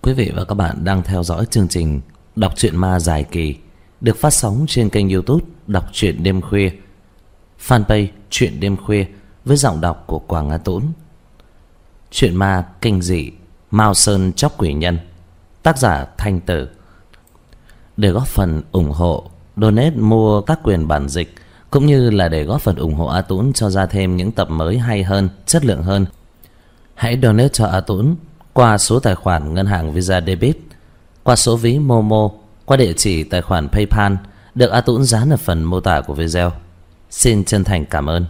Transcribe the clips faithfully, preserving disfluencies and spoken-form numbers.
Quý vị và các bạn đang theo dõi chương trình Đọc truyện ma dài kỳ được phát sóng trên kênh YouTube Đọc truyện đêm khuya, fanpage Truyện đêm khuya với giọng đọc của Quảng Á Tũng. Truyện ma kinh dị Mao Sơn Chóc Quỷ Nhân, tác giả Thanh Tử. Để góp phần ủng hộ, donate mua các quyền bản dịch cũng như là để góp phần ủng hộ A Tũng cho ra thêm những tập mới hay hơn, chất lượng hơn, hãy donate cho A Tũng qua số tài khoản ngân hàng Visa Debit, qua số ví Momo, qua địa chỉ tài khoản PayPal được A Tũng dán ở phần mô tả của video. Xin chân thành cảm ơn.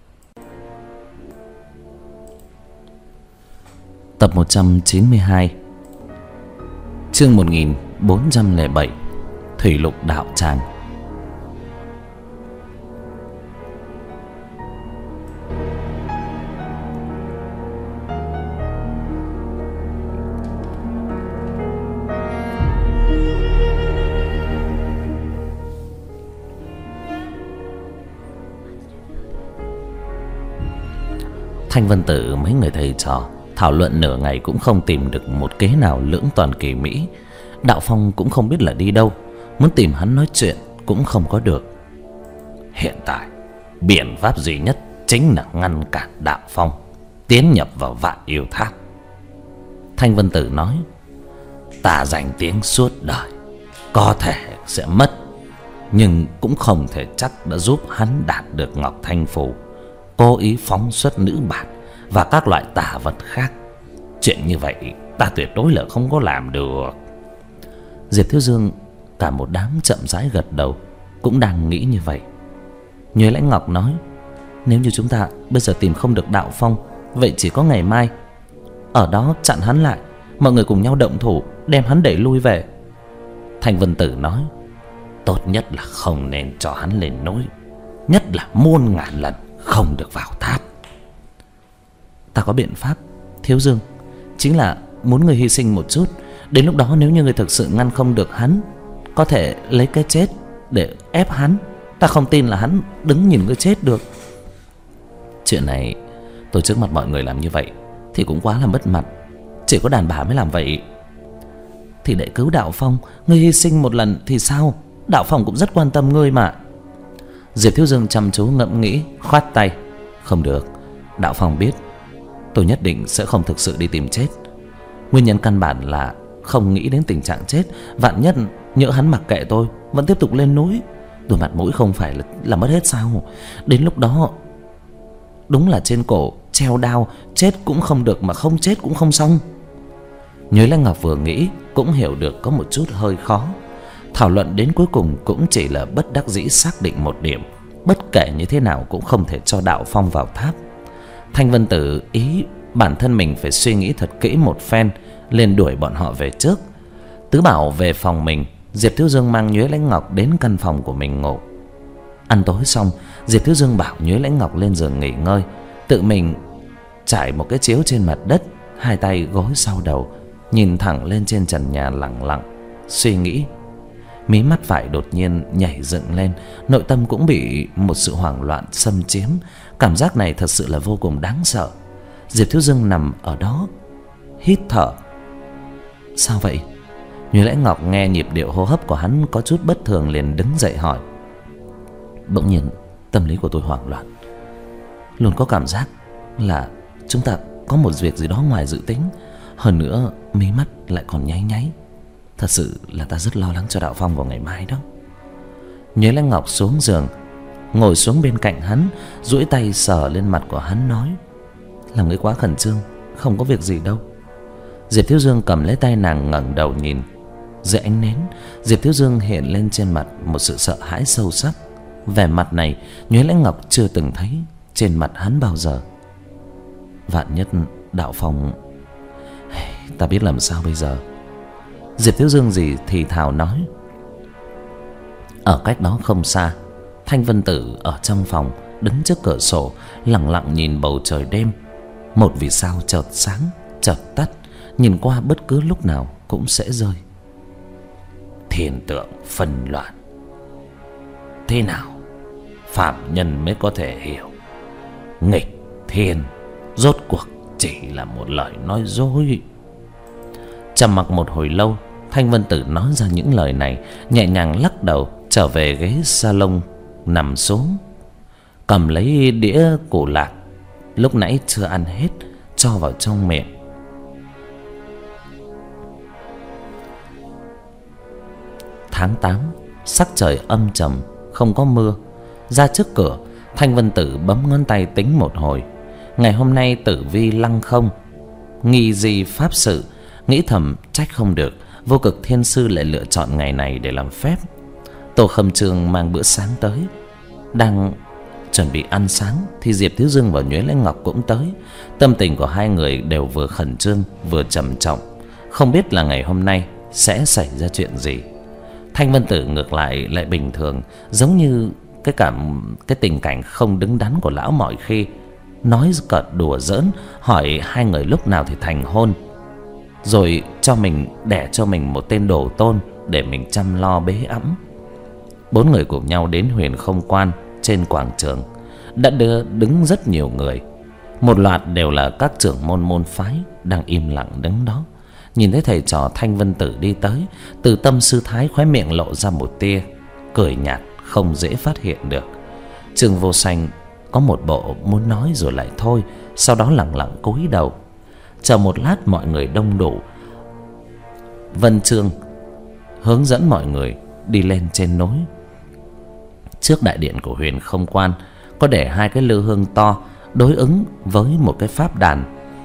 Tập một trăm chín mươi hai, chương một nghìn bốn trăm lẻ bảy, Thủy Lục Đạo Tràng. Thanh Vân Tử mấy người thầy trò thảo luận nửa ngày cũng không tìm được một kế nào lưỡng toàn kỳ mỹ. Đạo Phong cũng không biết là đi đâu, muốn tìm hắn nói chuyện cũng không có được. Hiện tại biện pháp duy nhất chính là ngăn cản Đạo Phong tiến nhập vào Vạn Yêu Tháp. Thanh Vân Tử nói: ta danh tiếng suốt đời có thể sẽ mất, nhưng cũng không thể chắc đã giúp hắn đạt được Ngọc Thanh Phù, cố ý phóng xuất nữ bản và các loại tà vật khác. Chuyện như vậy ta tuyệt đối là không có làm được. Diệp Thiếu Dương cả một đám chậm rãi gật đầu, cũng đang nghĩ như vậy. Nhuế Lãnh Ngọc nói: nếu như chúng ta bây giờ tìm không được Đạo Phong, vậy chỉ có ngày mai ở đó chặn hắn lại, mọi người cùng nhau động thủ đem hắn đẩy lui về. Thanh Vân Tử nói: tốt nhất là không nên cho hắn lên núi, nhất là muôn ngàn lần không được vào tháp. Ta có biện pháp Thiếu Dương, chính là muốn người hy sinh một chút. Đến lúc đó nếu như người thực sự ngăn không được hắn, có thể lấy cái chết để ép hắn. Ta không tin là hắn đứng nhìn người chết được. Chuyện này tôi trước mặt mọi người làm như vậy thì cũng quá là mất mặt. Chỉ có đàn bà mới làm vậy. Thì để cứu Đạo Phong, ngươi hy sinh một lần thì sao? Đạo Phong cũng rất quan tâm ngươi mà. Diệp Thiếu Dương chăm chú ngẫm nghĩ, khoát tay: không được, Đạo Phong biết tôi nhất định sẽ không thực sự đi tìm chết. Nguyên nhân căn bản là không nghĩ đến tình trạng chết. Vạn nhất nhỡ hắn mặc kệ tôi, vẫn tiếp tục lên núi, tôi mặt mũi không phải là, là mất hết sao? Đến lúc đó đúng là trên cổ treo đao, chết cũng không được mà không chết cũng không xong. Nhuế Lãnh Ngọc vừa nghĩ cũng hiểu được có một chút hơi khó. Thảo luận đến cuối cùng cũng chỉ là bất đắc dĩ xác định một điểm: bất kể như thế nào cũng không thể cho Đạo Phong vào tháp. Thanh Vân Tử ý bản thân mình phải suy nghĩ thật kỹ một phen, liền đuổi bọn họ về trước. Tứ Bảo về phòng mình, Diệp Thiếu Dương mang Nhuế Lãnh Ngọc đến căn phòng của mình ngủ. Ăn tối xong, Diệp Thiếu Dương bảo Nhuế Lãnh Ngọc lên giường nghỉ ngơi, tự mình trải một cái chiếu trên mặt đất, hai tay gối sau đầu, nhìn thẳng lên trên trần nhà lặng lặng suy nghĩ. Mí mắt phải đột nhiên nhảy dựng lên, nội tâm cũng bị một sự hoảng loạn xâm chiếm. Cảm giác này thật sự là vô cùng đáng sợ. Diệp Thiếu Dương nằm ở đó hít thở. Sao vậy? Nhuế Lãnh Ngọc nghe nhịp điệu hô hấp của hắn có chút bất thường liền đứng dậy hỏi. Bỗng nhiên tâm lý của tôi hoảng loạn, luôn có cảm giác là chúng ta có một việc gì đó ngoài dự tính. Hơn nữa mí mắt lại còn nháy nháy. Thật sự là ta rất lo lắng cho Đạo Phong vào ngày mai đó. Nhuế Lãnh Ngọc xuống giường, ngồi xuống bên cạnh hắn, duỗi tay sờ lên mặt của hắn nói: làm người quá khẩn trương, không có việc gì đâu. Diệp Thiếu Dương cầm lấy tay nàng ngẩng đầu nhìn. Dưới ánh nến, Diệp Thiếu Dương hiện lên trên mặt một sự sợ hãi sâu sắc. Vẻ mặt này Nhuế Lãnh Ngọc chưa từng thấy trên mặt hắn bao giờ. Vạn nhất Đạo Phong, ta biết làm sao bây giờ? Diệp Thiếu Dương gì thì thào nói. Ở cách đó không xa, Thanh Vân Tử ở trong phòng đứng trước cửa sổ lặng lặng nhìn bầu trời đêm. Một vì sao chợt sáng chợt tắt, nhìn qua bất cứ lúc nào cũng sẽ rơi. Thiên tượng phân loạn, thế nào phạm nhân mới có thể hiểu? Nghịch thiên rốt cuộc chỉ là một lời nói dối. Trầm mặc một hồi lâu, Thanh Vân Tử nói ra những lời này, nhẹ nhàng lắc đầu, trở về ghế salon nằm xuống, cầm lấy đĩa củ lạc lúc nãy chưa ăn hết cho vào trong miệng. Tháng tám, sắc trời âm trầm, không có mưa. Ra trước cửa, Thanh Vân Tử bấm ngón tay tính một hồi. Ngày hôm nay tử vi lăng không, nghi gì pháp sự. Nghĩ thầm trách không được, Vô Cực Thiên Sư lại lựa chọn ngày này để làm phép. Tổ Khâm Trường mang bữa sáng tới. Đang chuẩn bị ăn sáng thì Diệp Thiếu Dương và Nhuế Lãnh Ngọc cũng tới. Tâm tình của hai người đều vừa khẩn trương vừa trầm trọng, không biết là ngày hôm nay sẽ xảy ra chuyện gì. Thanh Vân Tử ngược lại lại bình thường, giống như cái cảm cái tình cảnh không đứng đắn của lão mọi khi, nói cợt đùa giỡn, hỏi hai người lúc nào thì thành hôn, rồi cho mình đẻ cho mình một tên đồ tôn để mình chăm lo bế ẵm. Bốn người cùng nhau đến Huyền Không Quan. Trên quảng trường đã đưa đứng rất nhiều người, một loạt đều là các trưởng môn môn phái đang im lặng đứng đó. Nhìn thấy thầy trò Thanh Vân Tử đi tới, Từ Tâm sư thái khóe miệng lộ ra một tia cười nhạt không dễ phát hiện được. Trương Vô Sanh có một bộ muốn nói rồi lại thôi, sau đó lặng lặng cúi đầu. Chờ một lát mọi người đông đủ, Vân Trương hướng dẫn mọi người đi lên trên núi. Trước đại điện của Huyền Không Quan có để hai cái lư hương to đối ứng với một cái pháp đàn.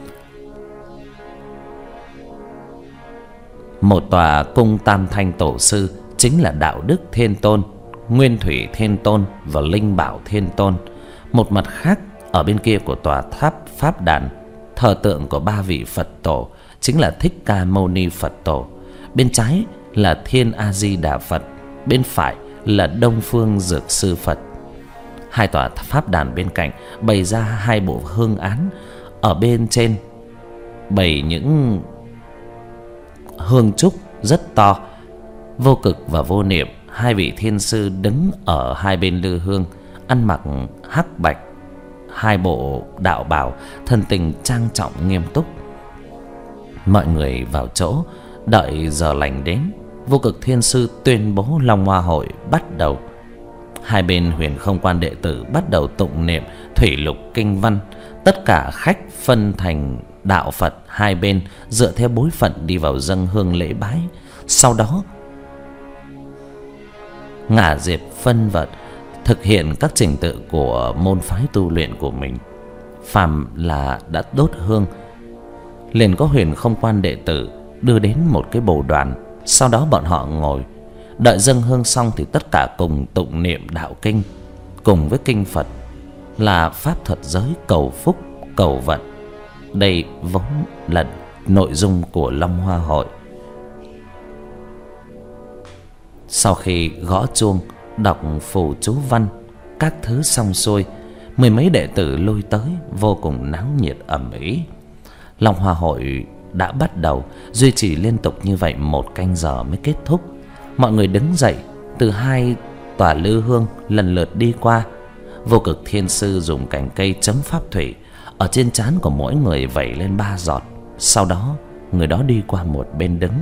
Một tòa cung Tam Thanh Tổ Sư chính là Đạo Đức Thiên Tôn, Nguyên Thủy Thiên Tôn và Linh Bảo Thiên Tôn. Một mặt khác, ở bên kia của tòa tháp pháp đàn, thờ tượng của ba vị Phật tổ chính là Thích Ca Mâu Ni Phật Tổ. Bên trái là Thiên A Di Đà Phật, bên phải là Đông Phương Dược Sư Phật. Hai tòa pháp đàn bên cạnh bày ra hai bộ hương án, ở bên trên bày những hương trúc rất to. Vô Cực và Vô Niệm, hai vị thiên sư đứng ở hai bên lư hương, ăn mặc hắc bạch, hai bộ đạo bào, thân tình trang trọng nghiêm túc. Mọi người vào chỗ, đợi giờ lành đến. Vô Cực Thiên Sư tuyên bố Long Hoa Hội bắt đầu. Hai bên Huyền Không Quan đệ tử bắt đầu tụng niệm thủy lục kinh văn. Tất cả khách phân thành đạo Phật hai bên, dựa theo bối phận đi vào dâng hương lễ bái. Sau đó ngả diệp phân vật, thực hiện các trình tự của môn phái tu luyện của mình. Phàm là đã đốt hương, liền có Huyền Không Quan đệ tử đưa đến một cái bồ đoàn. Sau đó bọn họ ngồi đợi dâng hương xong thì tất cả cùng tụng niệm đạo kinh, cùng với kinh Phật là pháp thuật giới cầu phúc cầu vận. Đây vốn là nội dung của Long Hoa Hội. Sau khi gõ chuông, đọc phù chú văn, các thứ xong xuôi, mười mấy đệ tử lui tới, vô cùng náo nhiệt ầm ĩ. Long Hoa Hội đã bắt đầu, duy trì liên tục như vậy một canh giờ mới kết thúc. Mọi người đứng dậy, từ hai tòa lư hương lần lượt đi qua. Vô Cực Thiên Sư dùng cành cây chấm pháp thủy, ở trên trán của mỗi người vẩy lên ba giọt. Sau đó người đó đi qua một bên đứng.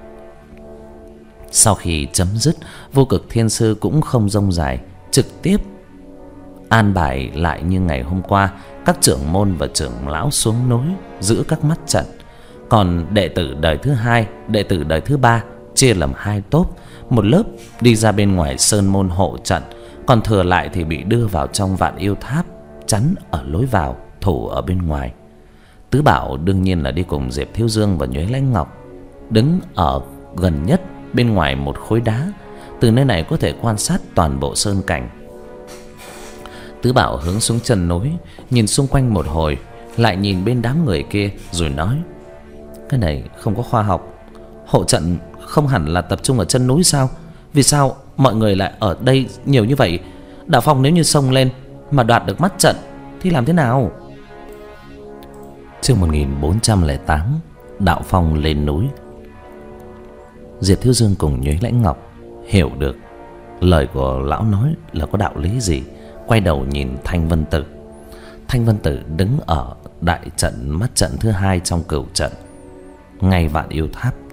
Sau khi chấm dứt, Vô Cực Thiên Sư cũng không rông dài, trực tiếp an bài lại như ngày hôm qua. Các trưởng môn và trưởng lão xuống núi giữ các mắt trận. Còn đệ tử đời thứ hai, đệ tử đời thứ ba chia làm hai tốp. Một lớp đi ra bên ngoài sơn môn hộ trận, còn thừa lại thì bị đưa vào trong Vạn Yêu Tháp, chắn ở lối vào, thủ ở bên ngoài. Tứ Bảo đương nhiên là đi cùng Diệp Thiếu Dương và Nhuế Lãnh Ngọc, đứng ở gần nhất bên ngoài một khối đá. Từ nơi này có thể quan sát toàn bộ sơn cảnh. Tứ Bảo hướng xuống chân núi, nhìn xung quanh một hồi, lại nhìn bên đám người kia rồi nói: cái này không có khoa học. Hộ trận không hẳn là tập trung ở chân núi sao? Vì sao mọi người lại ở đây nhiều như vậy? Đạo Phong nếu như xông lên mà đoạt được mắt trận thì làm thế nào? Chương một nghìn bốn trăm lẻ tám, Đạo Phong lên núi. Diệp Thiếu Dương cùng Nhuế Lãnh Ngọc hiểu được lời của lão nói là có đạo lý gì, quay đầu nhìn Thanh Vân Tử. Thanh Vân Tử đứng ở đại trận mắt trận thứ hai trong cửu trận, ngay Vạn Yêu Tháp.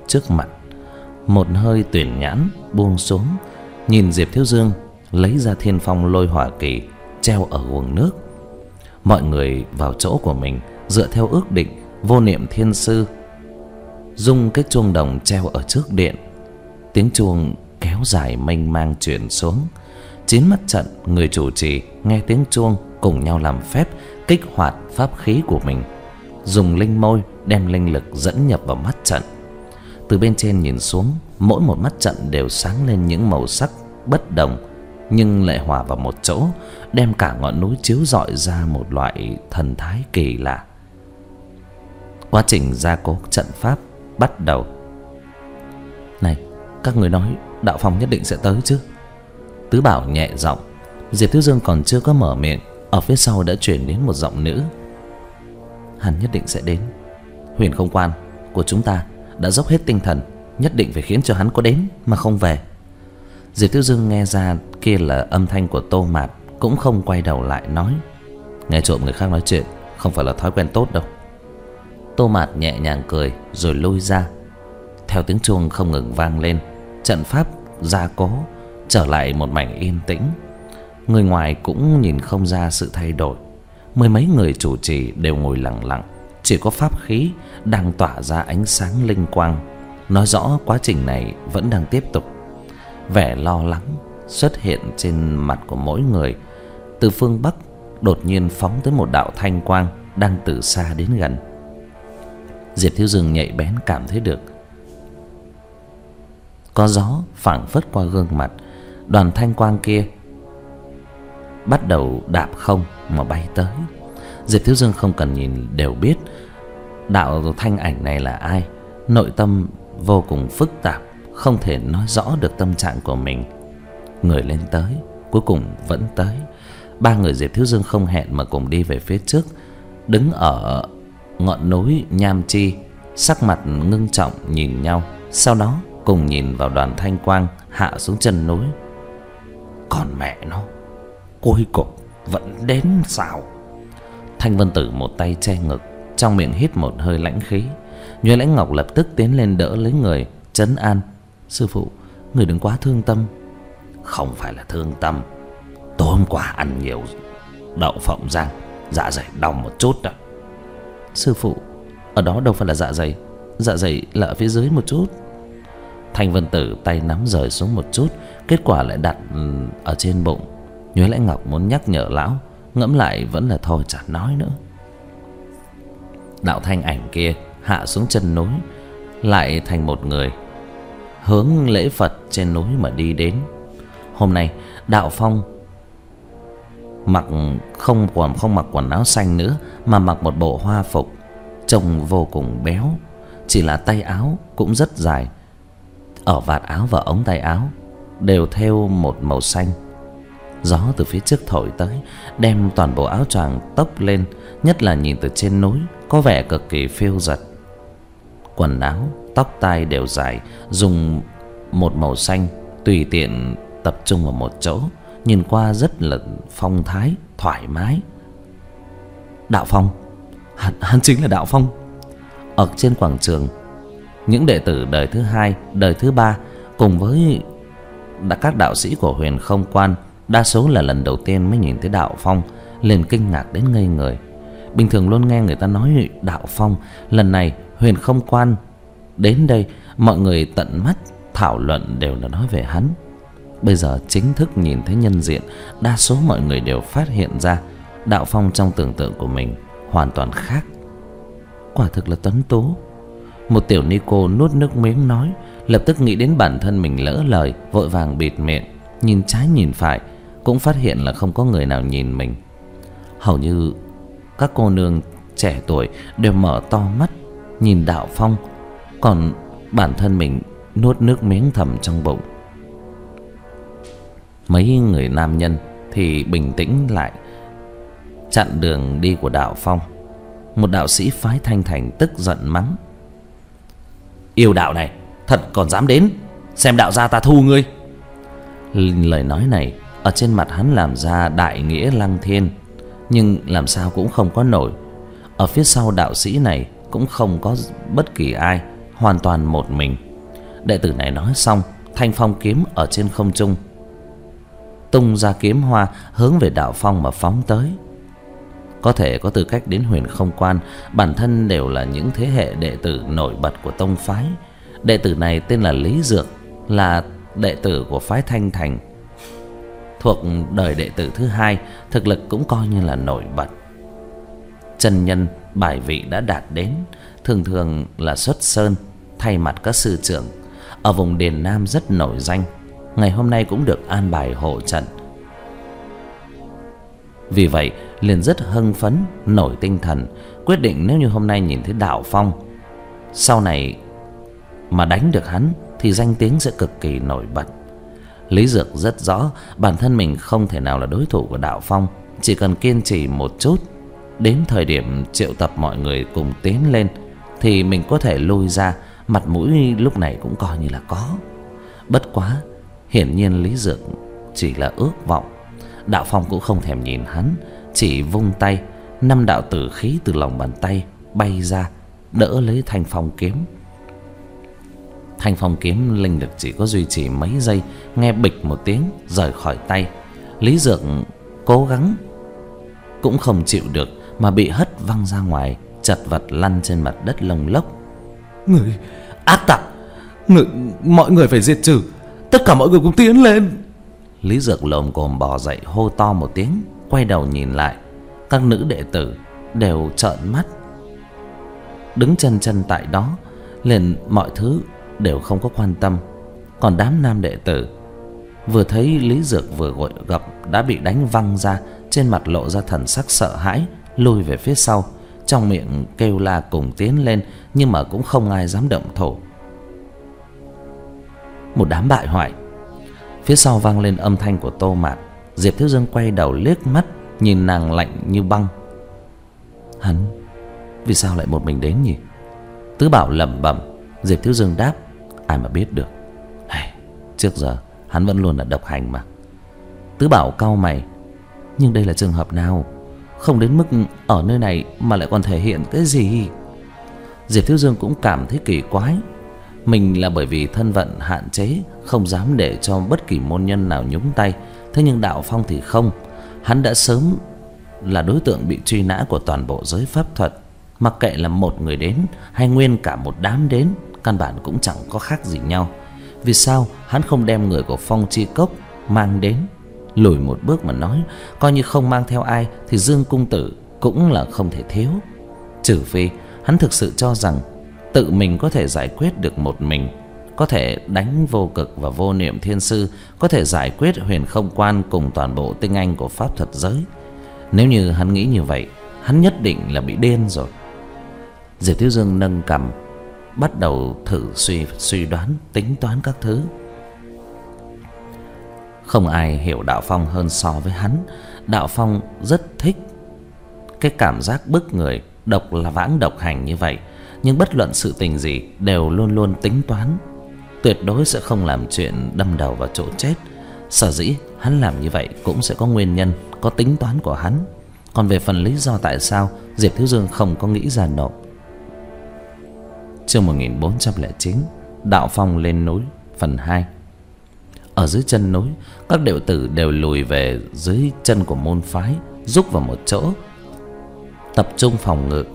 trước mặt. Một hơi tuyển nhãn buông xuống, nhìn Diệp Thiếu Dương lấy ra Thiên Phong Lôi Hỏa Kỳ treo ở guồng nước. Mọi người vào chỗ của mình, dựa theo ước định, vô niệm thiên sư rung cái chuông đồng treo ở trước điện. Tiếng chuông kéo dài mênh mang truyền xuống. Chín mắt trận người chủ trì nghe tiếng chuông cùng nhau làm phép kích hoạt pháp khí của mình, dùng linh môi đem linh lực dẫn nhập vào mắt trận. Từ bên trên nhìn xuống, mỗi một mắt trận đều sáng lên những màu sắc bất đồng, nhưng lại hòa vào một chỗ, đem cả ngọn núi chiếu rọi ra một loại thần thái kỳ lạ. Quá trình gia cố trận pháp bắt đầu. Này, các người nói Đạo Phong nhất định sẽ tới chứ? Tứ Bảo nhẹ giọng. Diệp Thiếu Dương còn chưa có mở miệng, ở phía sau đã truyền đến một giọng nữ. Hắn nhất định sẽ đến. Huyền Không Quan của chúng ta đã dốc hết tinh thần, nhất định phải khiến cho hắn có đến mà không về. Diệp Thiếu Dương nghe ra kia là âm thanh của Tô Mạt, cũng không quay đầu lại nói: nghe trộm người khác nói chuyện không phải là thói quen tốt đâu. Tô Mạt nhẹ nhàng cười rồi lui ra. Theo tiếng chuông không ngừng vang lên, trận pháp gia cố trở lại một mảnh yên tĩnh. Người ngoài cũng nhìn không ra sự thay đổi. Mười mấy người chủ trì đều ngồi lặng lặng, chỉ có pháp khí đang tỏa ra ánh sáng linh quang, nói rõ quá trình này vẫn đang tiếp tục. Vẻ lo lắng xuất hiện trên mặt của mỗi người. Từ phương Bắc đột nhiên phóng tới một đạo thanh quang đang từ xa đến gần. Diệp Thiếu Dương nhạy bén cảm thấy được có gió phảng phất qua gương mặt. Đoàn thanh quang kia bắt đầu đạp không mà bay tới. Diệp Thiếu Dương không cần nhìn đều biết đạo thanh ảnh này là ai. Nội tâm vô cùng phức tạp, không thể nói rõ được tâm trạng của mình. Người lên tới, cuối cùng vẫn tới. Ba người Diệp Thiếu Dương không hẹn mà cùng đi về phía trước, đứng ở ngọn núi Nham Chi, sắc mặt ngưng trọng nhìn nhau, sau đó cùng nhìn vào đoàn thanh quang hạ xuống chân núi. Còn mẹ nó, cuối cùng vẫn đến sao? Thanh Vân Tử một tay che ngực, trong miệng hít một hơi lãnh khí. Nhuế Lãnh Ngọc lập tức tiến lên đỡ lấy người, trấn an: sư phụ, người đừng quá thương tâm. Không phải là thương tâm, tối hôm qua ăn nhiều đậu phộng rang, dạ dày đau một chút đó. Sư phụ, ở đó đâu phải là dạ dày, dạ dày là ở phía dưới một chút. Thanh Vân Tử tay nắm rời xuống một chút, kết quả lại đặt ở trên bụng. Nhuế Lãnh Ngọc muốn nhắc nhở lão, ngẫm lại vẫn là thôi chẳng nói nữa. Đạo thanh ảnh kia hạ xuống chân núi, lại thành một người, hướng lễ Phật trên núi mà đi đến. Hôm nay Đạo Phong mặc không còn không mặc quần áo xanh nữa, mà mặc một bộ hoa phục, trông vô cùng béo. Chỉ là tay áo cũng rất dài, ở vạt áo và ống tay áo đều thêu một màu xanh. Gió từ phía trước thổi tới, đem toàn bộ áo choàng tốc lên, nhất là nhìn từ trên núi có vẻ cực kỳ phiêu dật. Quần áo, tóc tai đều dài, dùng một màu xanh tùy tiện tập trung vào một chỗ, nhìn qua rất là phong thái, thoải mái. Đạo Phong, hắn, hắn chính là Đạo Phong. Ở trên quảng trường, những đệ tử đời thứ hai, đời thứ ba cùng với các đạo sĩ của Huyền Không Quan, đa số là lần đầu tiên mới nhìn thấy Đạo Phong, liền kinh ngạc đến ngây người. Bình thường luôn nghe người ta nói Đạo Phong, lần này Huyền Không Quan đến đây, mọi người tận mắt thảo luận đều là nói về hắn. Bây giờ chính thức nhìn thấy nhân diện, đa số mọi người đều phát hiện ra Đạo Phong trong tưởng tượng của mình hoàn toàn khác. Quả thực là tuấn tú. Một tiểu ni cô nuốt nước miếng nói, lập tức nghĩ đến bản thân mình lỡ lời, vội vàng bịt miệng, nhìn trái nhìn phải, cũng phát hiện là không có người nào nhìn mình. Hầu như các cô nương trẻ tuổi đều mở to mắt nhìn Đạo Phong, còn bản thân mình nuốt nước miếng thầm trong bụng. Mấy người nam nhân thì bình tĩnh lại, chặn đường đi của Đạo Phong. Một đạo sĩ phái Thanh Thành tức giận mắng: yêu đạo này thật còn dám đến, xem đạo gia ta thu ngươi. Lời nói này ở trên mặt hắn làm ra đại nghĩa lăng thiên, nhưng làm sao cũng không có nổi. Ở phía sau đạo sĩ này cũng không có bất kỳ ai, hoàn toàn một mình. Đệ tử này nói xong, thanh phong kiếm ở trên không trung tung ra kiếm hoa hướng về Đạo Phong mà phóng tới. Có thể có tư cách đến Huyền Không Quan, bản thân đều là những thế hệ đệ tử nổi bật của tông phái. Đệ tử này tên là Lý Dược, là đệ tử của phái Thanh Thành, thuộc đời đệ tử thứ hai, thực lực cũng coi như là nổi bật. Chân nhân bài vị đã đạt đến, thường thường là xuất sơn thay mặt các sư trưởng, ở vùng Điền Nam rất nổi danh. Ngày hôm nay cũng được an bài hộ trận. Vì vậy liền rất hưng phấn, nổi tinh thần, quyết định nếu như hôm nay nhìn thấy Đạo Phong, sau này mà đánh được hắn thì danh tiếng sẽ cực kỳ nổi bật. Lý Dược rất rõ bản thân mình không thể nào là đối thủ của Đạo Phong, chỉ cần kiên trì một chút, đến thời điểm triệu tập mọi người cùng tiến lên thì mình có thể lui ra, mặt mũi lúc này cũng coi như là có. Bất quá hiển nhiên Lý Dược chỉ là ước vọng. Đạo Phong cũng không thèm nhìn hắn, chỉ vung tay, năm đạo tử khí từ lòng bàn tay bay ra, đỡ lấy thanh phong kiếm. Thanh phong kiếm linh lực chỉ có duy trì mấy giây, nghe bịch một tiếng rời khỏi tay. Lý Dược cố gắng cũng không chịu được mà bị hất văng ra ngoài, chật vật lăn trên mặt đất lông lốc. Người ác tặc, người, mọi người phải diệt trừ, tất cả mọi người cùng tiến lên. Lý Dược lồm cồm bò dậy, hô to một tiếng, quay đầu nhìn lại. Các nữ đệ tử đều trợn mắt, đứng chân chân tại đó, liền mọi thứ đều không có quan tâm. Còn đám nam đệ tử vừa thấy Lý Dược vừa gọi gặp đã bị đánh văng ra, trên mặt lộ ra thần sắc sợ hãi, lùi về phía sau, trong miệng kêu la cùng tiến lên, nhưng mà cũng không ai dám động thủ. Một đám bại hoại. Phía sau vang lên âm thanh của Tô Mạt. Diệp Thiếu Dương quay đầu liếc mắt nhìn nàng lạnh như băng. Hắn vì sao lại một mình đến nhỉ? Tứ Bảo lẩm bẩm. Diệp Thiếu Dương đáp, ai mà biết được. Hey, trước giờ hắn vẫn luôn là độc hành mà. Tứ Bảo cau mày, nhưng đây là trường hợp nào? Không đến mức ở nơi này mà lại còn thể hiện cái gì? Diệp Thiếu Dương cũng cảm thấy kỳ quái. Mình là bởi vì thân phận hạn chế, không dám để cho bất kỳ môn nhân nào nhúng tay. Thế nhưng Đạo Phong thì không. Hắn đã sớm là đối tượng bị truy nã của toàn bộ giới pháp thuật. Mặc kệ là một người đến hay nguyên cả một đám đến, căn bản cũng chẳng có khác gì nhau. Vì sao hắn không đem người của Phong Chi Cốc mang đến? Lùi một bước mà nói, coi như không mang theo ai thì Dương Cung Tử cũng là không thể thiếu. Trừ phi hắn thực sự cho rằng tự mình có thể giải quyết được một mình, có thể đánh Vô Cực và Vô Niệm Thiên Sư, có thể giải quyết Huyền Không Quan cùng toàn bộ tinh anh của pháp thuật giới. Nếu như hắn nghĩ như vậy, hắn nhất định là bị điên rồi. Diệp Thiếu Dương nâng cằm, bắt đầu thử suy suy đoán, tính toán các thứ. Không ai hiểu Đạo Phong hơn so với hắn. Đạo Phong rất thích cái cảm giác bức người, độc là vãng độc hành như vậy. Nhưng bất luận sự tình gì đều luôn luôn tính toán, tuyệt đối sẽ không làm chuyện đâm đầu vào chỗ chết. Sở dĩ hắn làm như vậy cũng sẽ có nguyên nhân, có tính toán của hắn. Còn về phần lý do tại sao, Diệp Thiếu Dương không có nghĩ ra nổi. Chương một nghìn bốn trăm lẻ chín, Đạo Phong lên núi, phần hai. Ở dưới chân núi, các đệ tử đều lùi về dưới chân của môn phái, rúc vào một chỗ, tập trung phòng ngự.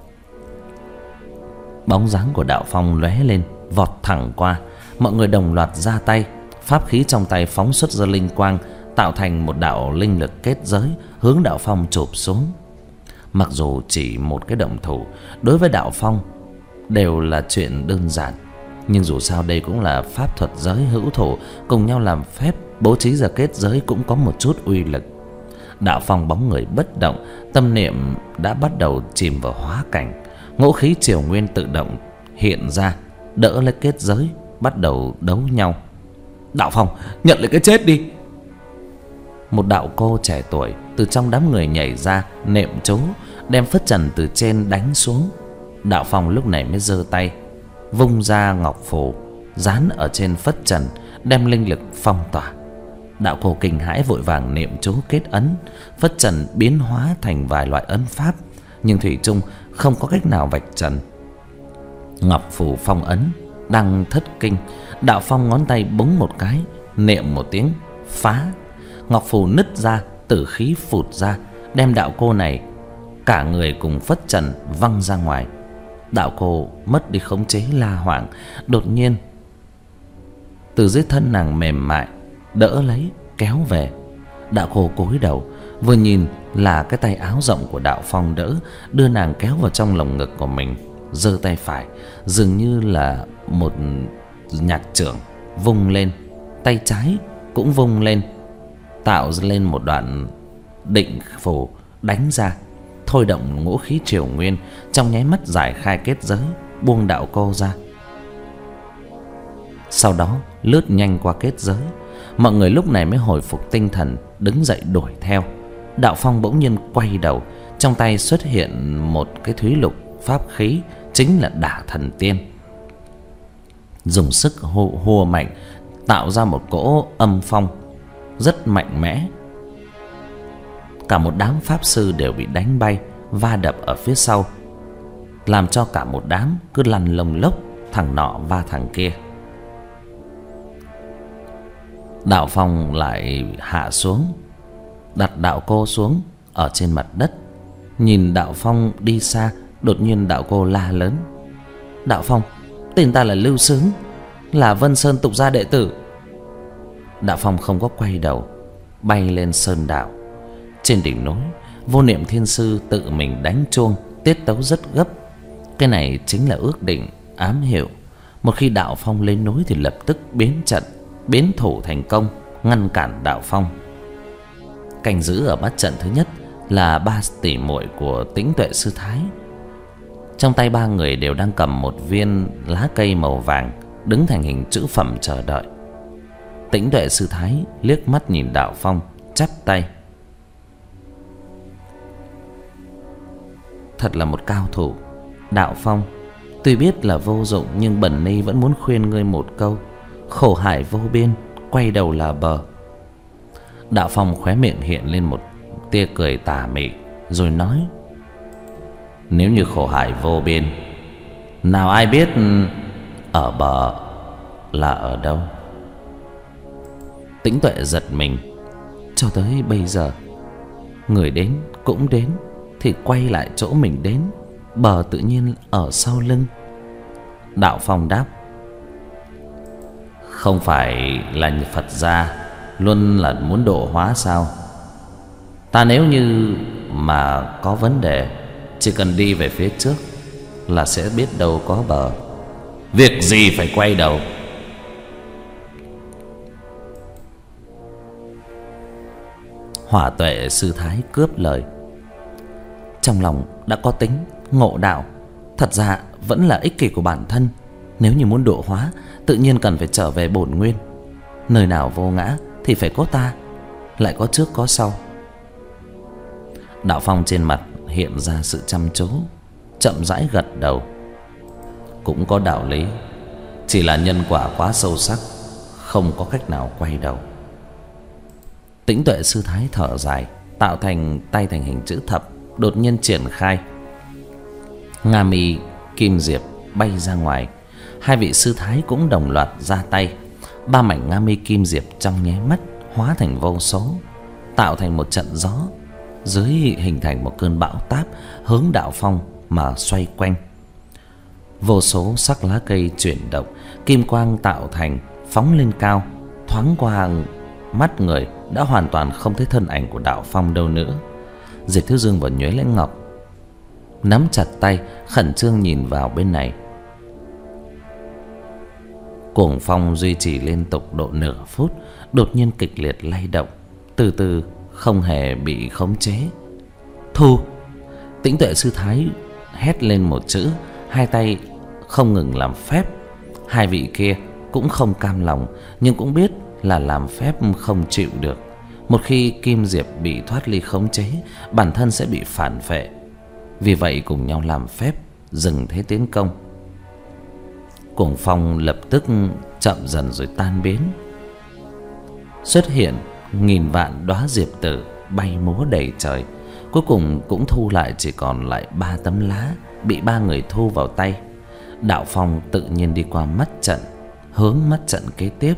Bóng dáng của Đạo Phong lóe lên, vọt thẳng qua. Mọi người đồng loạt ra tay, pháp khí trong tay phóng xuất ra linh quang, tạo thành một đạo linh lực kết giới, hướng Đạo Phong chụp xuống. Mặc dù chỉ một cái động thủ đối với Đạo Phong đều là chuyện đơn giản, nhưng dù sao đây cũng là pháp thuật giới hữu thủ, cùng nhau làm phép bố trí ra kết giới cũng có một chút uy lực. Đạo Phong bóng người bất động, tâm niệm đã bắt đầu chìm vào hóa cảnh. Ngũ khí triều nguyên tự động hiện ra, đỡ lấy kết giới, bắt đầu đấu nhau. Đạo Phong, nhận lấy cái chết đi. Một đạo cô trẻ tuổi từ trong đám người nhảy ra, nệm chú, đem phất trần từ trên đánh xuống. Đạo Phong lúc này mới giơ tay, vung ra ngọc phù, dán ở trên phất trần, đem linh lực phong tỏa. Đạo cô kinh hãi vội vàng niệm chú kết ấn, phất trần biến hóa thành vài loại ấn pháp, nhưng thủy chung không có cách nào vạch trần. ngọc phù phong ấn đang thất kinh. Đạo Phong ngón tay búng một cái, niệm một tiếng phá, ngọc phù nứt ra, tử khí phụt ra, đem đạo cô này cả người cùng phất trần văng ra ngoài. Đạo cô mất đi khống chế la hoảng. Đột nhiên từ dưới thân nàng mềm mại đỡ lấy kéo về. Đạo cô cúi đầu, vừa nhìn là cái tay áo rộng của Đạo Phong đỡ, đưa nàng kéo vào trong lồng ngực của mình. Giơ tay phải dường như là một nhạc trưởng vung lên, tay trái cũng vung lên, tạo lên một đoạn định phù đánh ra, thôi động ngũ khí triều nguyên, trong nháy mắt giải khai kết giới, buông đạo cô ra. Sau đó lướt nhanh qua kết giới. Mọi người lúc này mới hồi phục tinh thần, đứng dậy đuổi theo. Đạo Phong bỗng nhiên quay đầu, trong tay xuất hiện một cái thúy lục pháp khí, chính là Đả Thần Tiên. Dùng sức hô, hùa mạnh, tạo ra một cỗ âm phong rất mạnh mẽ. Cả một đám pháp sư đều bị đánh bay, va đập ở phía sau, làm cho cả một đám cứ lăn lông lốc, thằng nọ va thằng kia. Đạo Phong lại hạ xuống, đặt đạo cô xuống ở trên mặt đất. Nhìn Đạo Phong đi xa, đột nhiên đạo cô la lớn: Đạo Phong, tên ta là Lưu Xướng, là Vân Sơn tục gia đệ tử. Đạo Phong không có quay đầu, bay lên sơn đạo. Trên đỉnh núi, Vô Niệm Thiên Sư tự mình đánh chuông, tiết tấu rất gấp. Cái này chính là ước định, ám hiệu. Một khi Đạo Phong lên núi thì lập tức biến trận, biến thủ thành công, ngăn cản Đạo Phong. Canh giữ ở bát trận thứ nhất là ba tỷ muội của Tĩnh Tuệ Sư Thái. Trong tay ba người đều đang cầm một viên lá cây màu vàng, đứng thành hình chữ phẩm chờ đợi. Tĩnh Tuệ Sư Thái liếc mắt nhìn Đạo Phong, chắp tay: Thật là một cao thủ. Đạo Phong, tuy biết là vô dụng, nhưng bần ni vẫn muốn khuyên ngươi một câu: khổ hải vô biên, quay đầu là bờ. Đạo Phong khóe miệng hiện lên một tia cười tà mị, rồi nói: Nếu như khổ hải vô biên, nào ai biết ở bờ là ở đâu? Tĩnh Tuệ giật mình. Cho tới bây giờ, người đến cũng đến, thì quay lại chỗ mình đến, bờ tự nhiên ở sau lưng. Đạo Phong đáp: Không phải là Phật gia luôn là muốn độ hóa sao? Ta nếu như mà có vấn đề, chỉ cần đi về phía trước là sẽ biết đâu có bờ. Việc gì phải quay đầu? Hỏa Tuệ Sư Thái cướp lời. Trong lòng đã có tính ngộ đạo, thật ra vẫn là ích kỷ của bản thân. Nếu như muốn độ hóa, tự nhiên cần phải trở về bổn nguyên. Nơi nào vô ngã thì phải có ta, lại có trước có sau. Đạo Phong trên mặt hiện ra sự chăm chú, chậm rãi gật đầu. Cũng có đạo lý, chỉ là nhân quả quá sâu sắc, không có cách nào quay đầu. Tĩnh Tuệ Sư Thái thở dài, tạo thành tay thành hình chữ thập, đột nhiên triển khai. Nga Mi, Kim Diệp bay ra ngoài. Hai vị sư thái cũng đồng loạt ra tay. Ba mảnh Nga Mi Kim Diệp trong nháy mắt hóa thành vô số, tạo thành một trận gió, dưới hình thành một cơn bão táp, hướng Đạo Phong mà xoay quanh. Vô số sắc lá cây chuyển động, kim quang tạo thành, phóng lên cao. Thoáng qua mắt người đã hoàn toàn không thấy thân ảnh của Đạo Phong đâu nữa. Diệp Thiếu Dương và Nhuế Lãnh Ngọc nắm chặt tay, khẩn trương nhìn vào bên này. Cuồng phong duy trì liên tục độ nửa phút, đột nhiên kịch liệt lay động, từ từ không hề bị khống chế. Thu! Tĩnh Tuệ Sư Thái hét lên một chữ, hai tay không ngừng làm phép. Hai vị kia cũng không cam lòng, nhưng cũng biết là làm phép không chịu được. Một khi Kim Diệp bị thoát ly khống chế, bản thân sẽ bị phản phệ. Vì vậy cùng nhau làm phép, dừng thế tiến công. Cuồng phong lập tức chậm dần rồi tan biến. Xuất hiện nghìn vạn đóa diệp tử bay múa đầy trời, cuối cùng cũng thu lại chỉ còn lại ba tấm lá, bị ba người thu vào tay. Đạo Phong tự nhiên đi qua mắt trận, hướng mắt trận kế tiếp.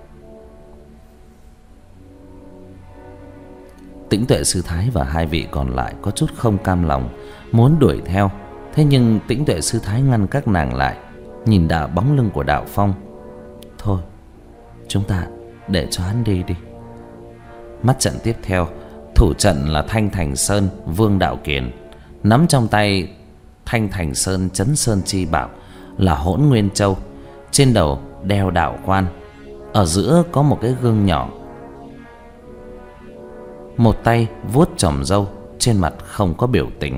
Tĩnh Tuệ Sư Thái và hai vị còn lại có chút không cam lòng, muốn đuổi theo. Thế nhưng Tĩnh Tuệ Sư Thái ngăn các nàng lại, nhìn đạo bóng lưng của Đạo Phong. Thôi, chúng ta để cho hắn đi đi. Mắt trận tiếp theo, thủ trận là Thanh Thành Sơn, Vương Đạo Kiền. Nắm trong tay Thanh Thành Sơn Chấn Sơn Chi Bảo là Hỗn Nguyên Châu, trên đầu đeo đạo quan, ở giữa có một cái gương nhỏ. Một tay vuốt chòm râu, trên mặt không có biểu tình.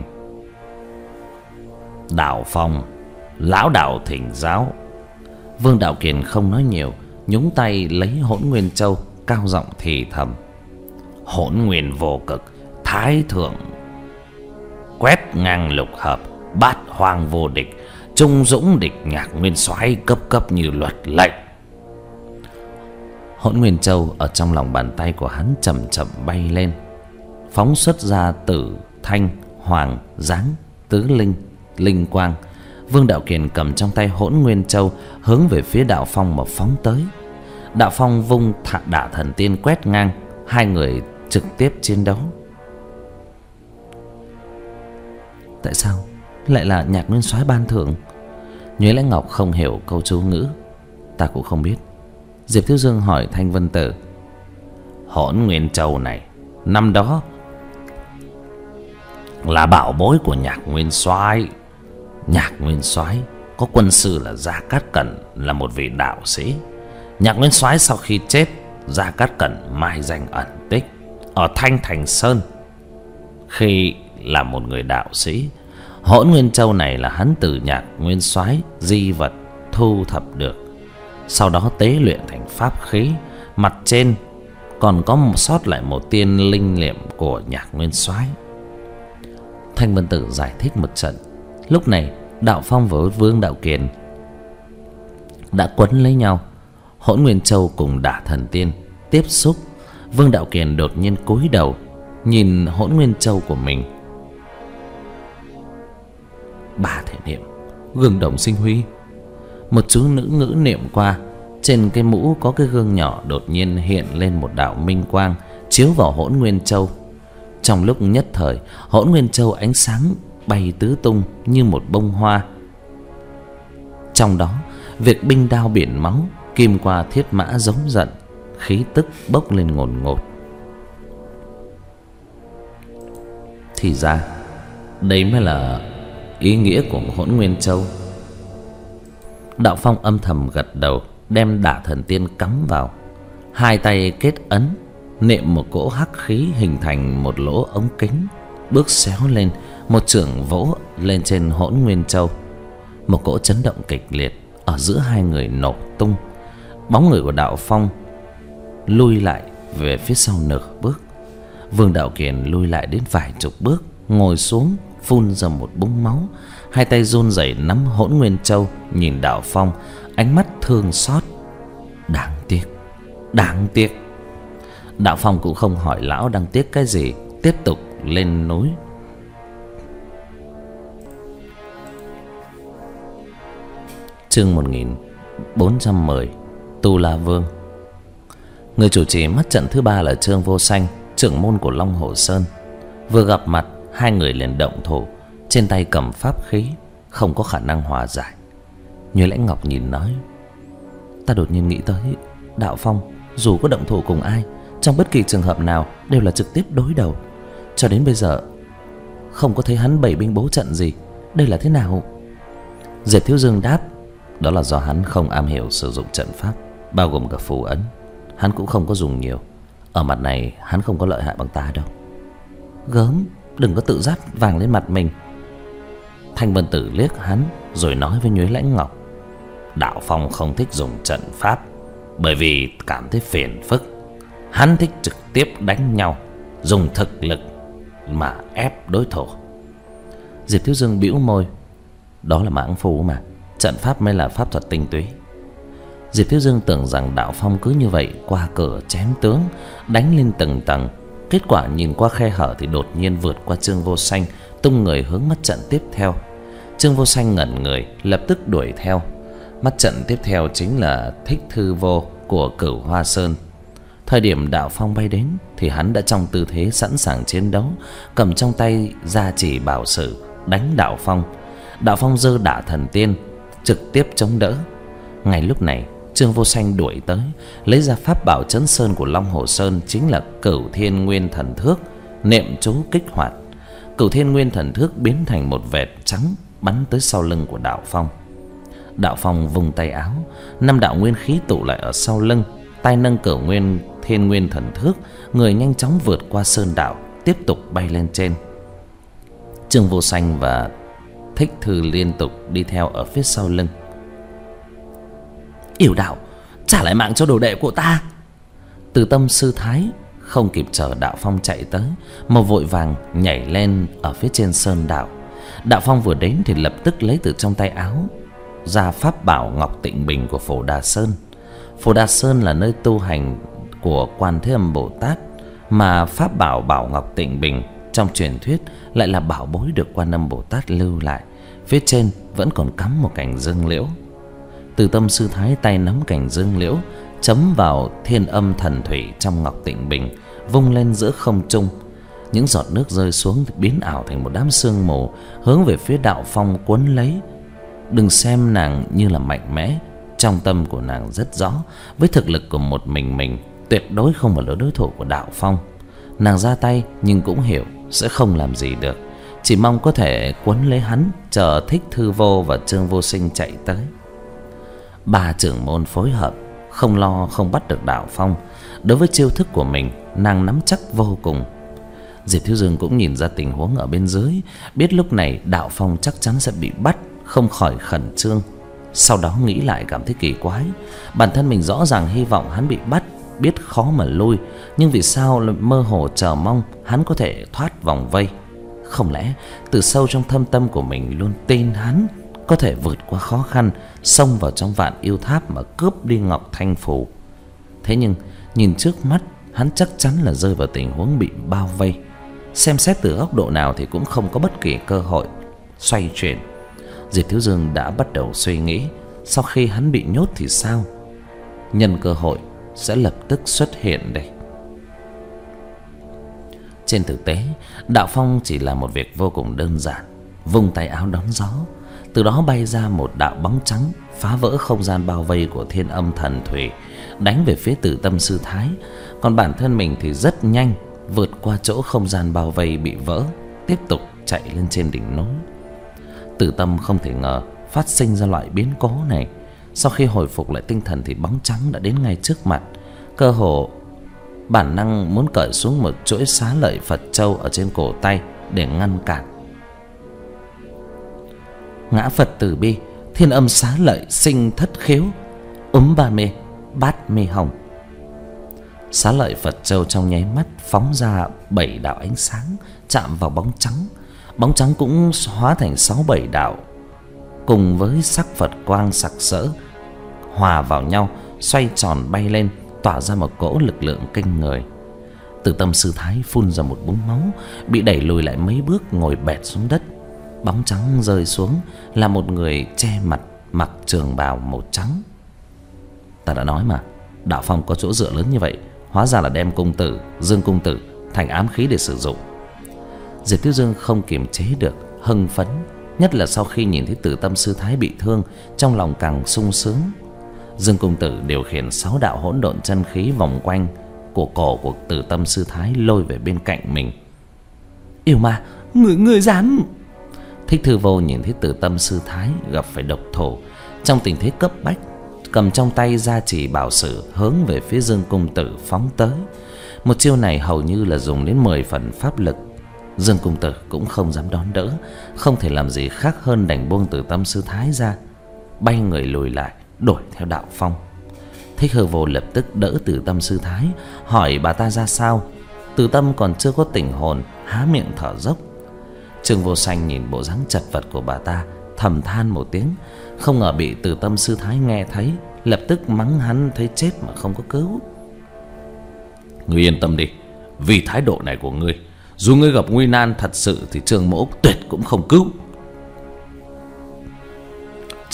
Đạo Phong, lão đạo thỉnh giáo. Vương Đạo Kiền không nói nhiều, nhúng tay lấy Hỗn Nguyên Châu, cao giọng thì thầm. Hỗn Nguyên vô cực, thái thượng quét ngang lục hợp, bát hoang vô địch, trung dũng địch nhạc nguyên soái, cấp cấp như luật lệnh. Hỗn Nguyên Châu ở trong lòng bàn tay của hắn chậm chậm bay lên, phóng xuất ra tử, thanh, hoàng, giáng, tứ linh, linh quang. Vương Đạo Kiền cầm trong tay Hỗn Nguyên Châu, hướng về phía Đạo Phong mà phóng tới. Đạo Phong vung thạ Đả Thần Tiên quét ngang, hai người trực tiếp chiến đấu. Tại sao lại là Nhạc Nguyên soái ban thưởng? Nhuế Lãnh Ngọc không hiểu câu chú ngữ. Ta cũng không biết. Diệp Thiếu Dương hỏi Thanh Vân Tử. Hỗn Nguyên Châu này năm đó là bảo bối của Nhạc Nguyên soái. Nhạc Nguyên soái có quân sư là Gia Cát Cẩn, là một vị đạo sĩ. Nhạc Nguyên soái sau khi chết, Gia Cát Cẩn mai danh ẩn tích ở Thanh Thành Sơn. Khi là một người đạo sĩ, Hỗn Nguyên Châu này là hắn từ Nhạc Nguyên soái di vật thu thập được, sau đó tế luyện thành pháp khí. Mặt trên còn có một sót lại một tiên linh niệm của Nhạc Nguyên soái. Thanh Vân Tử giải thích một trận. Lúc này Đạo Phong với Vương Đạo Kiền đã quấn lấy nhau. Hỗn Nguyên Châu cùng Đả Thần Tiên tiếp xúc. Vương Đạo Kiền đột nhiên cúi đầu nhìn Hỗn Nguyên Châu của mình. Ba thể niệm, gương đồng sinh huy. Một chú nữ ngữ niệm qua, trên cái mũ có cái gương nhỏ đột nhiên hiện lên một đạo minh quang, chiếu vào Hỗn Nguyên Châu. Trong lúc nhất thời, Hỗn Nguyên Châu ánh sáng bay tứ tung như một bông hoa. Trong đó, việc binh đao biển máu, kim qua thiết mã giống giận, khí tức bốc lên ngột ngột. Thì ra, đây mới là ý nghĩa của Hỗn Nguyên Châu. Đạo Phong âm thầm gật đầu, đem Đả Thần Tiên cắm vào, hai tay kết ấn, niệm một cỗ hắc khí hình thành một lỗ ống kính, bước xéo lên, một chưởng vỗ lên trên Hỗn Nguyên Châu. Một cỗ chấn động kịch liệt ở giữa hai người nổ tung. Bóng người của Đạo Phong lui lại về phía sau nửa bước. Vương Đạo Kiền lui lại đến vài chục bước, ngồi xuống, phun ra một búng máu, hai tay run rẩy nắm Hỗn Nguyên Châu, nhìn Đạo Phong, ánh mắt thương xót. Đáng tiếc, đáng tiếc. Đạo Phong cũng không hỏi lão đang tiếc cái gì, tiếp tục lên núi. Chương một nghìn bốn trăm mười, Tu La Vương. Người chủ trì mắt trận thứ ba là Trương Vô Sanh, trưởng môn của Long Hồ Sơn. Vừa gặp mặt, hai người liền động thủ, trên tay cầm pháp khí, không có khả năng hòa giải. Nhuế Lãnh Ngọc nhìn nói: Ta đột nhiên nghĩ tới, Đạo Phong dù có động thủ cùng ai, trong bất kỳ trường hợp nào đều là trực tiếp đối đầu. Cho đến bây giờ không có thấy hắn bày binh bố trận gì. Đây là thế nào? Diệp Thiếu Dương đáp: Đó là do hắn không am hiểu sử dụng trận pháp, bao gồm cả phù ấn. Hắn cũng không có dùng nhiều. Ở mặt này hắn không có lợi hại bằng ta đâu. Gớm, đừng có tự dắt vàng lên mặt mình. Thanh Vân Tử liếc hắn rồi nói với Nhuế Lãnh Ngọc: Đạo Phong không thích dùng trận pháp, bởi vì cảm thấy phiền phức. Hắn thích trực tiếp đánh nhau, dùng thực lực mà ép đối thủ. Diệp Thiếu Dương bĩu môi: Đó là mãng phu mà, trận pháp mới là pháp thuật tinh túy. Diệp Thiếu Dương tưởng rằng Đạo Phong cứ như vậy qua cửa chém tướng, đánh lên tầng tầng. Kết quả nhìn qua khe hở thì đột nhiên vượt qua Trương Vô Sanh, tung người hướng mắt trận tiếp theo. Trương Vô Sanh ngẩn người, lập tức đuổi theo. Mắt trận tiếp theo chính là Thích Thư Vô của Cửu Hoa Sơn. Thời điểm Đạo Phong bay đến thì hắn đã trong tư thế sẵn sàng chiến đấu, cầm trong tay gia chỉ bảo sử đánh Đạo Phong. Đạo Phong giơ Đả Thần Tiên trực tiếp chống đỡ. Ngay lúc này Trương Vô Sanh đuổi tới, lấy ra pháp bảo Trấn Sơn của Long Hồ Sơn, chính là Cửu Thiên Nguyên Thần Thước, niệm chú kích hoạt. Cửu Thiên Nguyên Thần Thước biến thành một vệt trắng bắn tới sau lưng của Đạo Phong. Đạo Phong vùng tay áo, năm đạo nguyên khí tụ lại ở sau lưng, tay nâng Cửu Nguyên Thiên Nguyên Thần Thước, người nhanh chóng vượt qua sơn đạo, tiếp tục bay lên trên. Trương Vô Sanh và Thích Thư liên tục đi theo ở phía sau lưng. Yểu đạo, trả lại mạng cho đồ đệ của ta. Từ Tâm Sư Thái không kịp chờ Đạo Phong chạy tới, mà vội vàng nhảy lên ở phía trên sơn đạo. Đạo Phong vừa đến thì lập tức lấy từ trong tay áo ra pháp bảo Ngọc Tịnh Bình của Phổ Đà Sơn. Phổ Đà Sơn là nơi tu hành của Quan Thế Âm Bồ Tát, mà pháp bảo Bảo Ngọc Tịnh Bình trong truyền thuyết lại là bảo bối được Quan Âm Bồ Tát lưu lại. Phía trên vẫn còn cắm một cành dương liễu. Từ Tâm Sư Thái tay nắm cành dương liễu, chấm vào Thiên Âm Thần Thủy trong Ngọc Tịnh Bình, vung lên giữa không trung. Những giọt nước rơi xuống thì biến ảo thành một đám sương mù, hướng về phía Đạo Phong cuốn lấy. Đừng xem nàng như là mạnh mẽ, trong tâm của nàng rất rõ, với thực lực của một mình mình tuyệt đối không phải là đối thủ của Đạo Phong. Nàng ra tay nhưng cũng hiểu sẽ không làm gì được, chỉ mong có thể cuốn lấy hắn, chờ Thích Thư Vô và Trương Vô Sinh chạy tới. Ba trưởng môn phối hợp, không lo không bắt được Đạo Phong. Đối với chiêu thức của mình, nàng nắm chắc vô cùng. Diệp Thiếu Dương cũng nhìn ra tình huống ở bên dưới, biết lúc này Đạo Phong chắc chắn sẽ bị bắt, không khỏi khẩn trương. Sau đó nghĩ lại cảm thấy kỳ quái, bản thân mình rõ ràng hy vọng hắn bị bắt, biết khó mà lui, nhưng vì sao lại mơ hồ chờ mong hắn có thể thoát vòng vây? Không lẽ từ sâu trong thâm tâm của mình luôn tin hắn có thể vượt qua khó khăn, xông vào trong Vạn Yêu Tháp mà cướp đi Ngọc Thanh Phù? Thế nhưng nhìn trước mắt, hắn chắc chắn là rơi vào tình huống bị bao vây. Xem xét từ góc độ nào thì cũng không có bất kỳ cơ hội xoay chuyển. Diệp Thiếu Dương đã bắt đầu suy nghĩ, sau khi hắn bị nhốt thì sao? Nhân cơ hội sẽ lập tức xuất hiện đây. Trên thực tế, Đạo Phong chỉ là một việc vô cùng đơn giản, vung tay áo đón gió, từ đó bay ra một đạo bóng trắng, phá vỡ không gian bao vây của Thiên Âm Thần Thủy, đánh về phía Từ Tâm Sư Thái. Còn bản thân mình thì rất nhanh vượt qua chỗ không gian bao vây bị vỡ, tiếp tục chạy lên trên đỉnh núi. Từ Tâm không thể ngờ phát sinh ra loại biến cố này. Sau khi hồi phục lại tinh thần thì bóng trắng đã đến ngay trước mặt, cơ hồ bản năng muốn cởi xuống một chuỗi xá lợi Phật châu ở trên cổ tay để ngăn cản. Ngã Phật Từ Bi, Thiên Âm Xá Lợi Sinh Thất Khiếu, Úm Ba Mê, Bát Mê Hồng. Xá lợi Phật châu trong nháy mắt phóng ra bảy đạo ánh sáng, chạm vào bóng trắng. Bóng trắng cũng hóa thành sáu bảy đạo, cùng với sắc Phật quang sặc sỡ hòa vào nhau, xoay tròn bay lên, tỏa ra một cỗ lực lượng kinh người. Từ Tâm Sư Thái phun ra một búng máu, bị đẩy lùi lại mấy bước, ngồi bệt xuống đất. Bóng trắng rơi xuống là một người che mặt, mặc trường bào màu trắng. Ta đã nói mà, Đạo Phong có chỗ dựa lớn như vậy, hóa ra là đem cung tử, Dương cung tử thành ám khí để sử dụng. Diệp Thiếu Dương không kiềm chế được hưng phấn, nhất là sau khi nhìn thấy Từ Tâm Sư Thái bị thương, trong lòng càng sung sướng. Dương cung tử điều khiển sáu đạo hỗn độn chân khí vòng quanh của cổ của Từ Tâm Sư Thái, lôi về bên cạnh mình. Yêu ma, người người dám! Thích Thư Vô nhìn thấy Từ Tâm Sư Thái gặp phải độc thủ, trong tình thế cấp bách, cầm trong tay gia chỉ bảo sử hướng về phía Dương cung tử phóng tới. Một chiêu này hầu như là dùng đến mười phần pháp lực. Dương cung tử cũng không dám đón đỡ, không thể làm gì khác hơn đành buông Từ Tâm Sư Thái ra, bay người lùi lại, đuổi theo Đạo Phong. Thích Hư Vô lập tức đỡ Từ Tâm Sư Thái, hỏi bà ta ra sao. Từ Tâm còn chưa có tỉnh hồn, há miệng thở dốc. Trương Vô Sanh nhìn bộ dáng chật vật của bà ta, thầm than một tiếng, không ngờ bị Từ Tâm Sư Thái nghe thấy, lập tức mắng hắn thấy chết mà không có cứu. Ngươi yên tâm đi, vì thái độ này của ngươi, dù ngươi gặp nguy nan thật sự thì Trương Mỗ tuyệt cũng không cứu.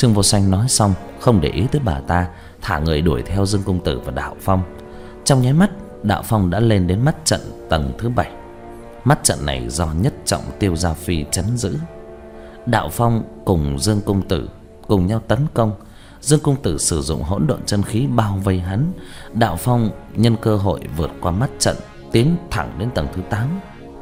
Trương Vô Sanh nói xong không để ý tới bà ta, thả người đuổi theo Dương công tử và Đạo Phong. Trong nháy mắt, Đạo Phong đã lên đến mắt trận tầng thứ bảy. Mắt trận này do Nhất Trọng Tiêu Gia Phi trấn giữ. Đạo Phong cùng Dương công tử cùng nhau tấn công. Dương công tử sử dụng hỗn độn chân khí bao vây hắn. Đạo Phong nhân cơ hội vượt qua mắt trận, tiến thẳng đến tầng thứ tám.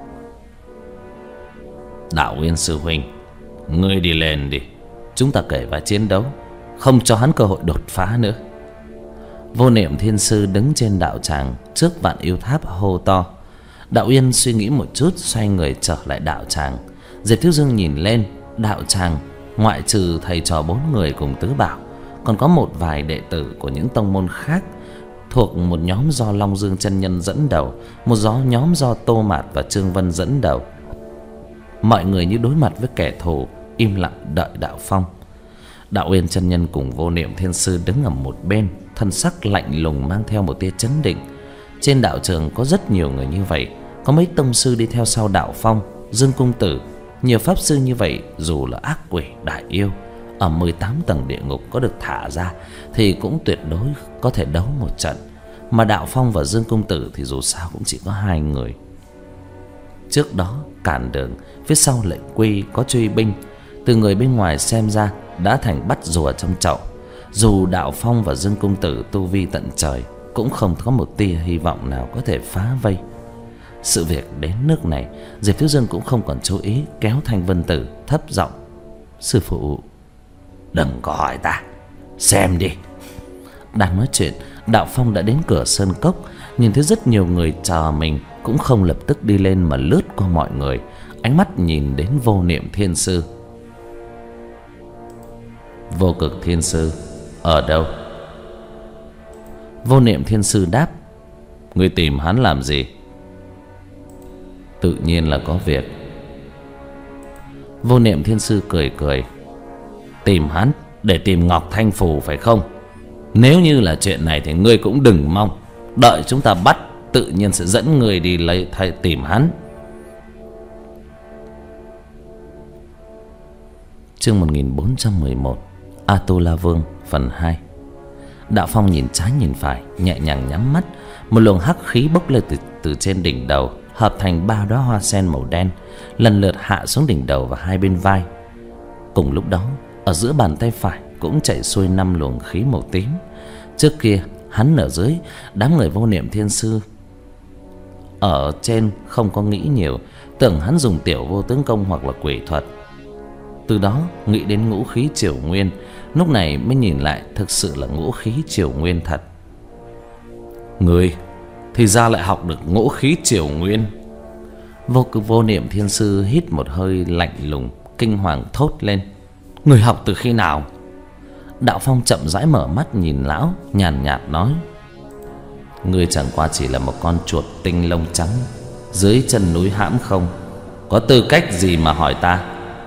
Đạo Uyên sư huynh, ngươi đi lên đi, chúng ta kể và chiến đấu, không cho hắn cơ hội đột phá nữa. Vô Niệm Thiên sư đứng trên đạo tràng trước Vạn Yêu Tháp hô to. Đạo Uyên suy nghĩ một chút, xoay người trở lại đạo tràng. Diệp Thiếu Dương nhìn lên đạo tràng, ngoại trừ thầy trò bốn người cùng Tứ Bảo, còn có một vài đệ tử của những tông môn khác, thuộc một nhóm do Long Dương chân nhân dẫn đầu, một gió nhóm do Tô Mạt và Trương Vân dẫn đầu. Mọi người như đối mặt với kẻ thù, im lặng đợi Đạo Phong. Đạo Uyên chân nhân cùng Vô Niệm Thiên sư đứng ở một bên, thân sắc lạnh lùng mang theo một tia chấn định. Trên đạo trường có rất nhiều người như vậy, có mấy tông sư đi theo sau Đạo Phong, Dương công tử. Nhiều pháp sư như vậy, dù là ác quỷ đại yêu ở mười tám tầng địa ngục có được thả ra thì cũng tuyệt đối có thể đấu một trận. Mà Đạo Phong và Dương công tử thì dù sao cũng chỉ có hai người. Trước đó cản đường, phía sau lệnh quy có truy binh. Từ người bên ngoài xem ra đã thành bắt rùa trong chậu. Dù Đạo Phong và Dương công tử tu vi tận trời, cũng không có một tia hy vọng nào có thể phá vây. Sự việc đến nước này, Diệp Thiếu Dương cũng không còn chú ý, kéo Thanh Vân Tử thấp giọng: sư phụ, đừng có hỏi ta, xem đi. Đang nói chuyện, Đạo Phong đã đến cửa sơn cốc. Nhìn thấy rất nhiều người chờ mình, cũng không lập tức đi lên mà lướt qua mọi người, ánh mắt nhìn đến Vô Niệm Thiên sư. Vô Cực Thiên sư ở đâu? Vô Niệm Thiên sư đáp: ngươi tìm hắn làm gì? Tự nhiên là có việc. Vô Niệm Thiên sư cười cười: tìm hắn để tìm Ngọc Thanh Phù phải không? Nếu như là chuyện này thì ngươi cũng đừng mong, đợi chúng ta bắt, tự nhiên sẽ dẫn người đi lấy thay tìm hắn. Chương một nghìn bốn trăm mười một, Atula Vương phần hai. Đạo Phong nhìn trái nhìn phải, nhẹ nhàng nhắm mắt. Một luồng hắc khí bốc lên từ, từ trên đỉnh đầu, hợp thành ba đóa hoa sen màu đen, lần lượt hạ xuống đỉnh đầu và hai bên vai. Cùng lúc đó, ở giữa bàn tay phải cũng chạy xuôi năm luồng khí màu tím. Trước kia hắn ở dưới, đám người Vô Niệm Thiên sư ở trên không có nghĩ nhiều, tưởng hắn dùng tiểu vô tướng công hoặc là quỷ thuật. Từ đó nghĩ đến ngũ khí triều nguyên, lúc này mới nhìn lại thực sự là ngũ khí triều nguyên thật. Người thì ra lại học được ngũ khí triều nguyên. Vô cực Vô Niệm Thiên sư hít một hơi lạnh lùng, kinh hoàng thốt lên: người học từ khi nào? Đạo Phong chậm rãi mở mắt nhìn lão, nhàn nhạt nói: ngươi chẳng qua chỉ là một con chuột tinh lông trắng dưới chân núi hãm không, có tư cách gì mà hỏi ta?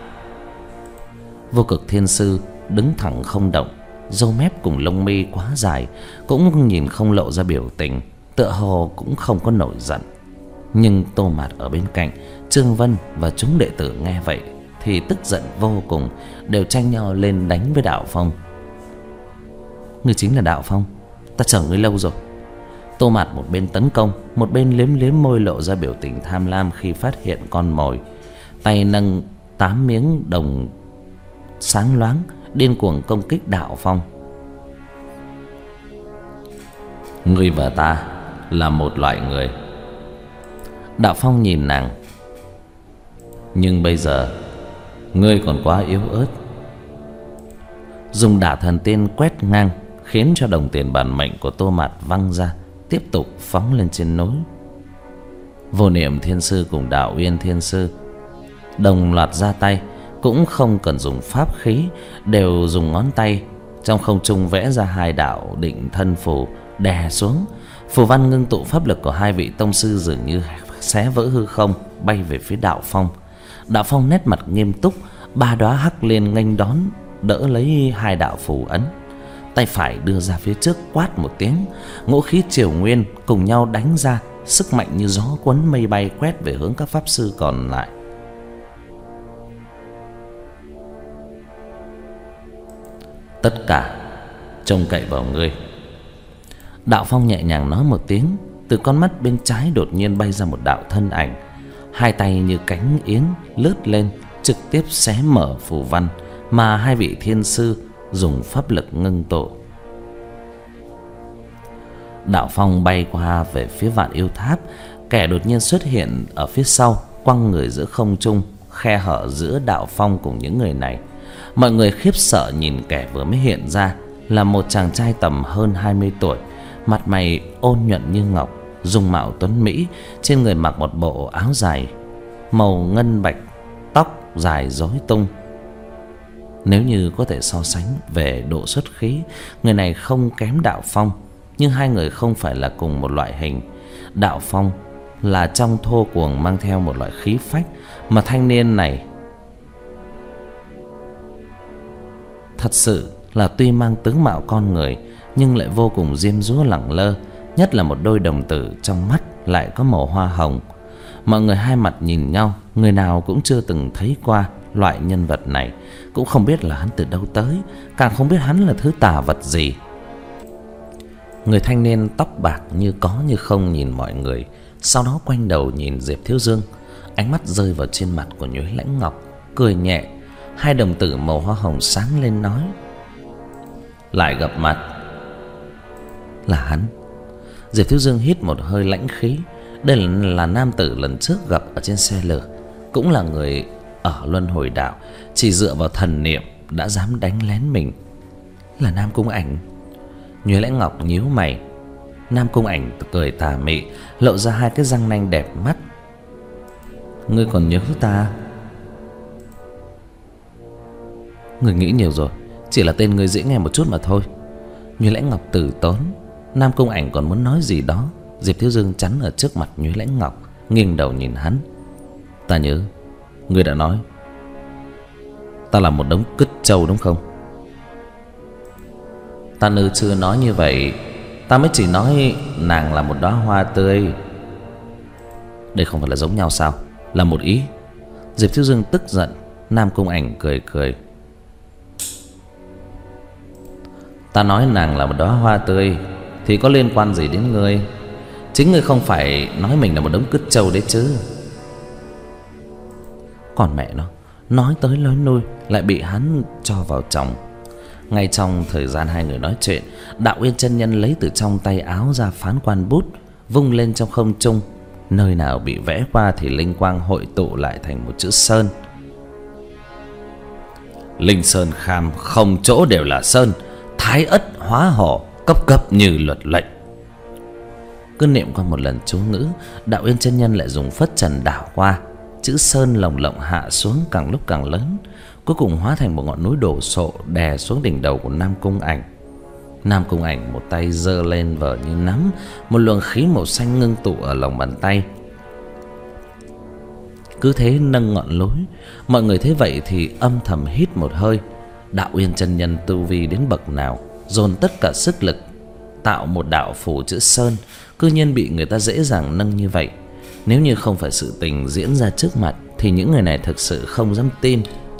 Vô Cực Thiên sư đứng thẳng không động, râu mép cùng lông mi quá dài, cũng nhìn không lộ ra biểu tình, tựa hồ cũng không có nổi giận. Nhưng Tô Mạt ở bên cạnh, Trương Vân và chúng đệ tử nghe vậy thì tức giận vô cùng, đều tranh nhau lên đánh với Đạo Phong. Ngươi chính là Đạo Phong, ta chờ ngươi lâu rồi. Tô Mạt một bên tấn công, một bên liếm liếm môi lộ ra biểu tình tham lam khi phát hiện con mồi. Tay nâng tám miếng đồng sáng loáng, điên cuồng công kích Đạo Phong. Ngươi và ta là một loại người. Đạo Phong nhìn nàng: nhưng bây giờ ngươi còn quá yếu ớt. Dùng Đả Thần Tiên quét ngang, khiến cho đồng tiền bản mệnh của Tô Mạt văng ra, tiếp tục phóng lên trên núi. Vô Niệm Thiên sư cùng Đạo Uyên Thiên sư đồng loạt ra tay, cũng không cần dùng pháp khí, đều dùng ngón tay trong không trung vẽ ra hai đạo định thân phù đè xuống. Phù văn ngưng tụ pháp lực của hai vị tông sư dường như xé vỡ hư không, bay về phía Đạo Phong. Đạo Phong nét mặt nghiêm túc, ba đóa hắc liên nghênh đón, đỡ lấy hai đạo phù ấn. Tay phải đưa ra phía trước quát một tiếng, ngũ khí triều nguyên cùng nhau đánh ra, sức mạnh như gió cuốn mây bay quét về hướng các pháp sư còn lại. tất cả trông cậy vào ngươi. Đạo Phong nhẹ nhàng nói một tiếng. Từ con mắt bên trái đột nhiên bay ra một đạo thân ảnh, hai tay như cánh yến lướt lên, trực tiếp xé mở phù văn mà hai vị thiên sư dùng pháp lực ngưng tụ. Đạo Phong bay qua về phía Vạn Yêu Tháp. Kẻ đột nhiên xuất hiện ở phía sau, quăng người giữa không trung, khe hở giữa Đạo Phong cùng những người này. Mọi người khiếp sợ nhìn kẻ vừa mới hiện ra là một chàng trai tầm hơn hai mươi tuổi, mặt mày ôn nhuận như ngọc, dung mạo tuấn mỹ, trên người mặc một bộ áo dài màu ngân bạch, tóc dài rối tung. Nếu như có thể so sánh về độ xuất khí, người này không kém Đạo Phong, nhưng hai người không phải là cùng một loại hình. Đạo Phong là trong thô cuồng mang theo một loại khí phách, mà thanh niên này thật sự là tuy mang tướng mạo con người nhưng lại vô cùng diêm dúa lẳng lơ, nhất là một đôi đồng tử trong mắt lại có màu hoa hồng. Mọi người hai mặt nhìn nhau, người nào cũng chưa từng thấy qua loại nhân vật này, cũng không biết là hắn từ đâu tới, càng không biết hắn là thứ tà vật gì. Người thanh niên tóc bạc như có như không nhìn mọi người, sau đó quay đầu nhìn Diệp Thiếu Dương, ánh mắt rơi vào trên mặt của Nhuế Lãnh Ngọc, cười nhẹ, hai đồng tử màu hoa hồng sáng lên nói: lại gặp mặt. Là hắn. Diệp Thiếu Dương hít một hơi lãnh khí. Đây là, là nam tử lần trước gặp ở trên xe lửa, cũng là người ở Luân Hồi Đạo, chỉ dựa vào thần niệm đã dám đánh lén mình. Là Nam Cung Ảnh. Nhuế Lãnh Ngọc nhíu mày. Nam Cung Ảnh cười tà mị, lộ ra hai cái răng nanh đẹp mắt. Ngươi còn nhớ ta? Ngươi nghĩ nhiều rồi, chỉ là tên ngươi dễ nghe một chút mà thôi. Nhuế Lãnh Ngọc từ tốn. Nam Cung Ảnh còn muốn nói gì đó, Diệp Thiếu Dương chắn ở trước mặt Nhuế Lãnh Ngọc, nghiêng đầu nhìn hắn. Ta nhớ, ngươi đã nói ta là một đống cứt trâu đúng không? Ta nữ chưa nói như vậy, ta mới chỉ nói nàng là một đóa hoa tươi. Đây không phải là giống nhau sao? Là một ý. Diệp Thiếu Dương tức giận. Nam Cung Ảnh cười cười. Ta nói nàng là một đóa hoa tươi thì có liên quan gì đến ngươi? Chính ngươi không phải nói mình là một đống cứt trâu đấy chứ? Còn mẹ nó, nói tới nói lui lại bị hắn cho vào chồng. Ngay trong thời gian hai người nói chuyện, Đạo Uyên chân nhân lấy từ trong tay áo ra phán quan bút, vung lên trong không trung. Nơi nào bị vẽ qua thì linh quang hội tụ lại thành một chữ sơn. Linh sơn kham, không chỗ đều là sơn, thái ất hóa hổ, cấp cấp như luật lệnh. Cứ niệm qua một lần chú ngữ, Đạo Uyên chân nhân lại dùng phất trần đảo qua, chữ sơn lồng lộng hạ xuống càng lúc càng lớn, cuối cùng hóa thành một ngọn núi đổ sộ đè xuống đỉnh đầu của Nam Cung Ảnh. Nam Cung Ảnh một tay giơ lên vờ như nắm, một luồng khí màu xanh ngưng tụ ở lòng bàn tay, cứ thế nâng ngọn núi. Mọi người thấy vậy thì âm thầm hít một hơi. Đạo Uyên chân nhân tu vi đến bậc nào, dồn tất cả sức lực tạo một đạo phù chữ sơn, cư nhiên bị người ta dễ dàng nâng như vậy. Nếu như không phải sự tình diễn ra trước mặt thì những người này thực sự không dám tin.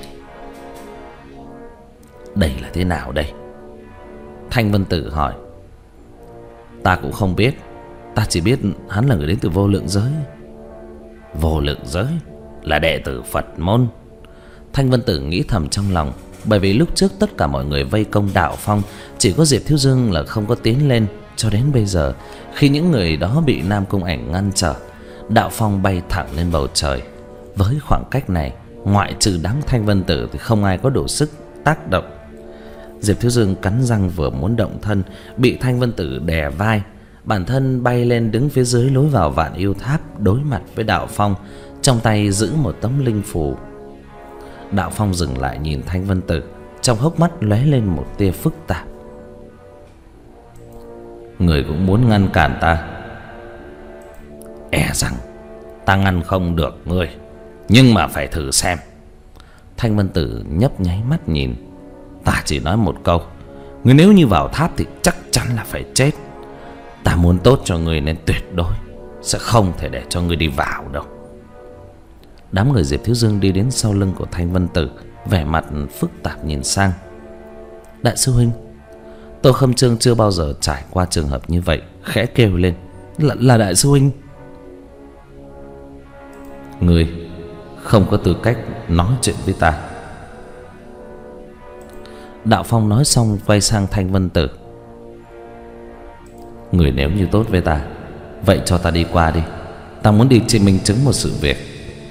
Đây là thế nào đây? Thanh Vân Tử hỏi. Ta cũng không biết, ta chỉ biết hắn là người đến từ vô lượng giới. Vô lượng giới là đệ tử Phật môn. Thanh Vân Tử nghĩ thầm trong lòng, bởi vì lúc trước tất cả mọi người vây công Đạo Phong, chỉ có Diệp Thiếu Dương là không có tiến lên. Cho đến bây giờ, khi những người đó bị Nam Cung Ảnh ngăn trở, Đạo Phong bay thẳng lên bầu trời. Với khoảng cách này, ngoại trừ đám Thanh Vân Tử thì không ai có đủ sức tác động. Diệp Thiếu Dương cắn răng vừa muốn động thân, bị Thanh Vân Tử đè vai, bản thân bay lên đứng phía dưới lối vào Vạn Yêu Tháp, đối mặt với Đạo Phong, trong tay giữ một tấm linh phù. Đạo Phong dừng lại nhìn Thanh Vân Tử, trong hốc mắt lóe lên một tia phức tạp. Người cũng muốn ngăn cản ta? E rằng ta ngăn không được ngươi, nhưng mà phải thử xem. Thanh Vân Tử nhấp nháy mắt nhìn. Ta chỉ nói một câu, ngươi nếu như vào tháp thì chắc chắn là phải chết. Ta muốn tốt cho ngươi nên tuyệt đối sẽ không thể để cho ngươi đi vào đâu. Đám người Diệp Thiếu Dương đi đến sau lưng của Thanh Vân Tử, vẻ mặt phức tạp nhìn sang. Đại sư huynh. Tô Khâm Trương chưa bao giờ trải qua trường hợp như vậy, khẽ kêu lên. Là, là đại sư huynh. Ngươi không có tư cách nói chuyện với ta. Đạo Phong nói xong quay sang Thanh Vân Tử. Người nếu như tốt với ta, vậy cho ta đi qua đi. Ta muốn đi chỉ minh chứng một sự việc.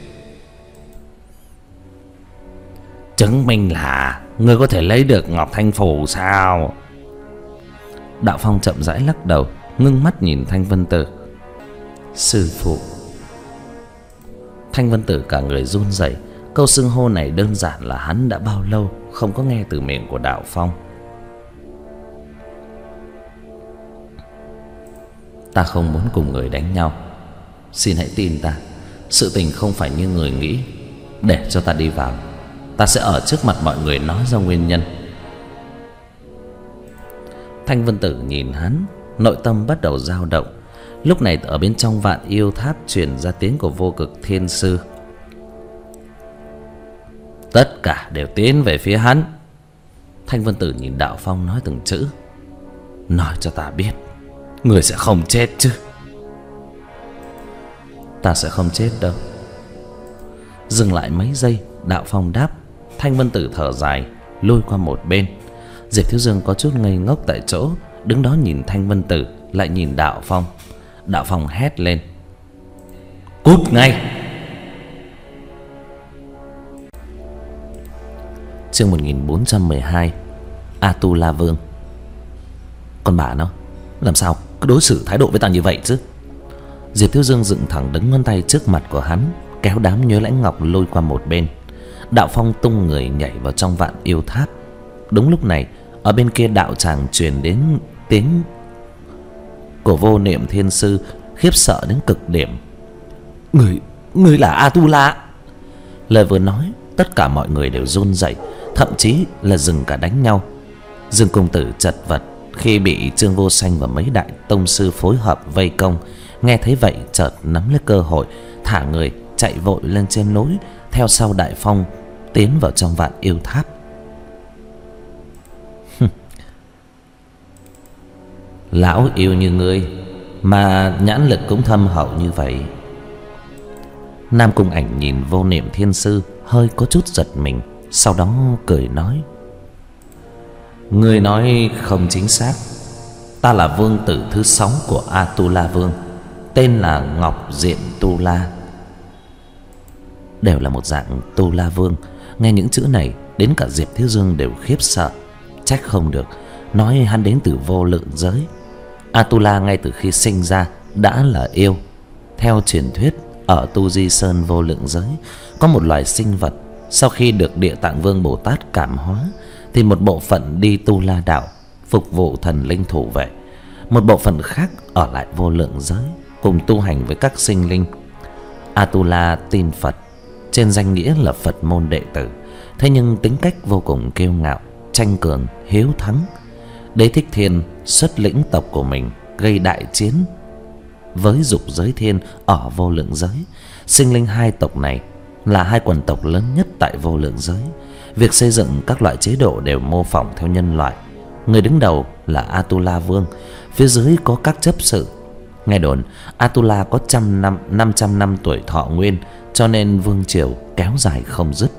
Chứng minh là ngươi có thể lấy được Ngọc Thanh Phù sao? Đạo Phong chậm rãi lắc đầu, ngưng mắt nhìn Thanh Vân Tử. Sư phụ. Thanh Vân Tử cả người run rẩy. Câu xưng hô này đơn giản là hắn đã bao lâu không có nghe từ miệng của Đạo Phong. Ta không muốn cùng người đánh nhau. Xin hãy tin ta, sự tình không phải như người nghĩ. Để cho ta đi vào, ta sẽ ở trước mặt mọi người nói ra nguyên nhân. Thanh Vân Tử nhìn hắn, nội tâm bắt đầu dao động. Lúc này ở bên trong Vạn Yêu Tháp truyền ra tiếng của Vô Cực Thiên Sư. Tất cả đều tiến về phía hắn. Thanh Vân Tử nhìn Đạo Phong nói từng chữ. Nói cho ta biết, người sẽ không chết chứ? Ta sẽ không chết đâu. Dừng lại mấy giây, Đạo Phong đáp. Thanh Vân Tử thở dài, lôi qua một bên. Diệp Thiếu Dương có chút ngây ngốc tại chỗ, đứng đó nhìn Thanh Vân Tử, lại nhìn Đạo Phong. Đạo Phong hét lên. Cút ngay! Chương một nghìn bốn trăm mười hai. Atula Vương. Con bà nó, làm sao cứ đối xử thái độ với ta như vậy chứ? Diệp Thiếu Dương dựng thẳng đứng ngón tay trước mặt của hắn, kéo đám Nhớ Lãnh Ngọc lôi qua một bên. Đạo Phong tung người nhảy vào trong Vạn Yêu Tháp. Đúng lúc này, ở bên kia đạo tràng truyền đến tiếng của Vô Niệm Thiên Sư, khiếp sợ đến cực điểm. Người, người là Atula. Lời vừa nói, tất cả mọi người đều run rẩy, thậm chí là dừng cả đánh nhau. Dương công tử chật vật khi bị Trương Vô Sanh và mấy đại tông sư phối hợp vây công. Nghe thấy vậy chợt nắm lấy cơ hội, thả người chạy vội lên trên núi, theo sau Đại Phong tiến vào trong Vạn Yêu Tháp. Lão yêu như ngươi mà nhãn lực cũng thâm hậu như vậy. Nam Cung Ảnh nhìn Vô Niệm Thiên Sư, hơi có chút giật mình, sau đó cười nói. Ngươi nói không chính xác. Ta là vương tử thứ sáu của Atula Vương, tên là Ngọc Diện Tu La. Đều là một dạng Tu La Vương. Nghe những chữ này, đến cả Diệp Thiếu Dương đều khiếp sợ. Trách không được, nói hắn đến từ vô lượng giới. Atula ngay từ khi sinh ra đã là yêu. Theo truyền thuyết, ở Tu Di Sơn vô lượng giới có một loài sinh vật, sau khi được Địa Tạng Vương Bồ Tát cảm hóa thì một bộ phận đi Tu La Đạo phục vụ thần linh thủ vệ, một bộ phận khác ở lại vô lượng giới cùng tu hành với các sinh linh. Atula tin Phật, trên danh nghĩa là Phật môn đệ tử, thế nhưng tính cách vô cùng kiêu ngạo, tranh cường hiếu thắng. Đế Thích Thiên xuất lĩnh tộc của mình gây đại chiến với Dục Giới Thiên ở vô lượng giới. Sinh linh hai tộc này là hai quần tộc lớn nhất tại vô lượng giới. Việc xây dựng các loại chế độ đều mô phỏng theo nhân loại. Người đứng đầu là Atula Vương, phía dưới có các chấp sự. Nghe đồn Atula có trăm năm, năm trăm năm tuổi thọ nguyên, cho nên vương triều kéo dài không dứt.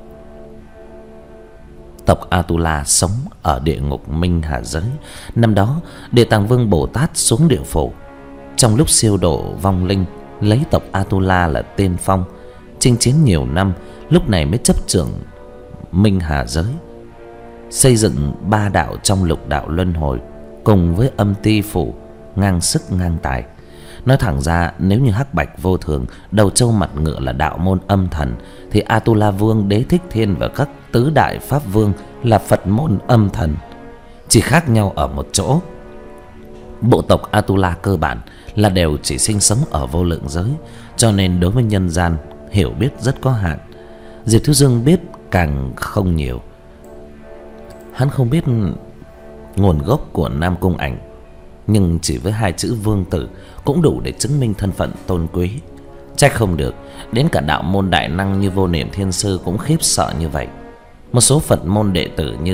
Tộc Atula sống ở địa ngục Minh Hà giới. Năm đó Địa Tạng Vương Bồ Tát xuống địa phủ, trong lúc siêu độ vong linh, lấy tộc Atula là tiên phong, chinh chiến nhiều năm, lúc này mới chấp trưởng Minh Hà giới, xây dựng ba đạo trong lục đạo luân hồi, cùng với Âm Ti Phủ ngang sức ngang tài. Nói thẳng ra, nếu như Hắc Bạch Vô Thường, Đầu Trâu Mặt Ngựa là đạo môn âm thần, thì Atula Vương, Đế Thích Thiên và các tứ đại pháp vương là Phật môn âm thần. Chỉ khác nhau ở một chỗ, bộ tộc Atula cơ bản là đều chỉ sinh sống ở vô lượng giới, cho nên đối với nhân gian hiểu biết rất có hạn. Diệp Thiếu Dương biết càng không nhiều. Hắn không biết nguồn gốc của Nam Cung Ảnh, nhưng chỉ với hai chữ vương tử cũng đủ để chứng minh thân phận tôn quý. Trách không được, đến cả đạo môn đại năng như Vô Niệm Thiên Sư cũng khiếp sợ như vậy. Một số Phật môn đệ tử như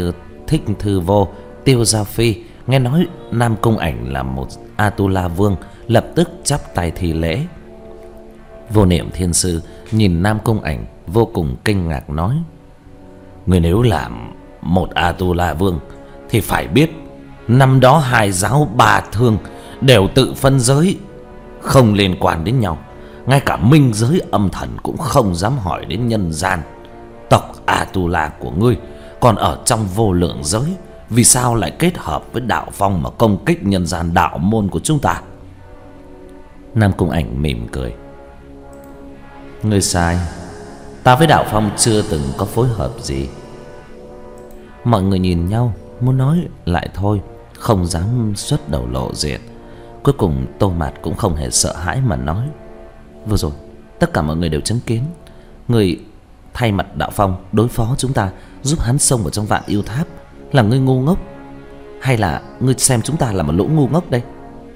Thích Thư Vô, Tiêu Giao Phi nghe nói Nam Cung Ảnh là một Atula vương, lập tức chắp tay thi lễ. Vô Niệm Thiên Sư nhìn Nam Cung Ảnh vô cùng kinh ngạc nói: người nếu làm một Atula vương thì phải biết năm đó hai giáo ba thương đều tự phân giới, không liên quan đến nhau. Ngay cả minh giới âm thần cũng không dám hỏi đến nhân gian. Tộc Atula của ngươi còn ở trong vô lượng giới, vì sao lại kết hợp với đạo phong mà công kích nhân gian đạo môn của chúng ta? Nam Cung Ảnh mỉm cười: ngươi sai, ta với đạo phong chưa từng có phối hợp gì. Mọi người nhìn nhau muốn nói lại thôi, không dám xuất đầu lộ diện. Cuối cùng Tô Mạt cũng không hề sợ hãi mà nói: vừa rồi tất cả mọi người đều chứng kiến, người thay mặt đạo phong đối phó chúng ta, giúp hắn xông vào trong Vạn Yêu Tháp. Là ngươi ngu ngốc, hay là ngươi xem chúng ta là một lũ ngu ngốc đây?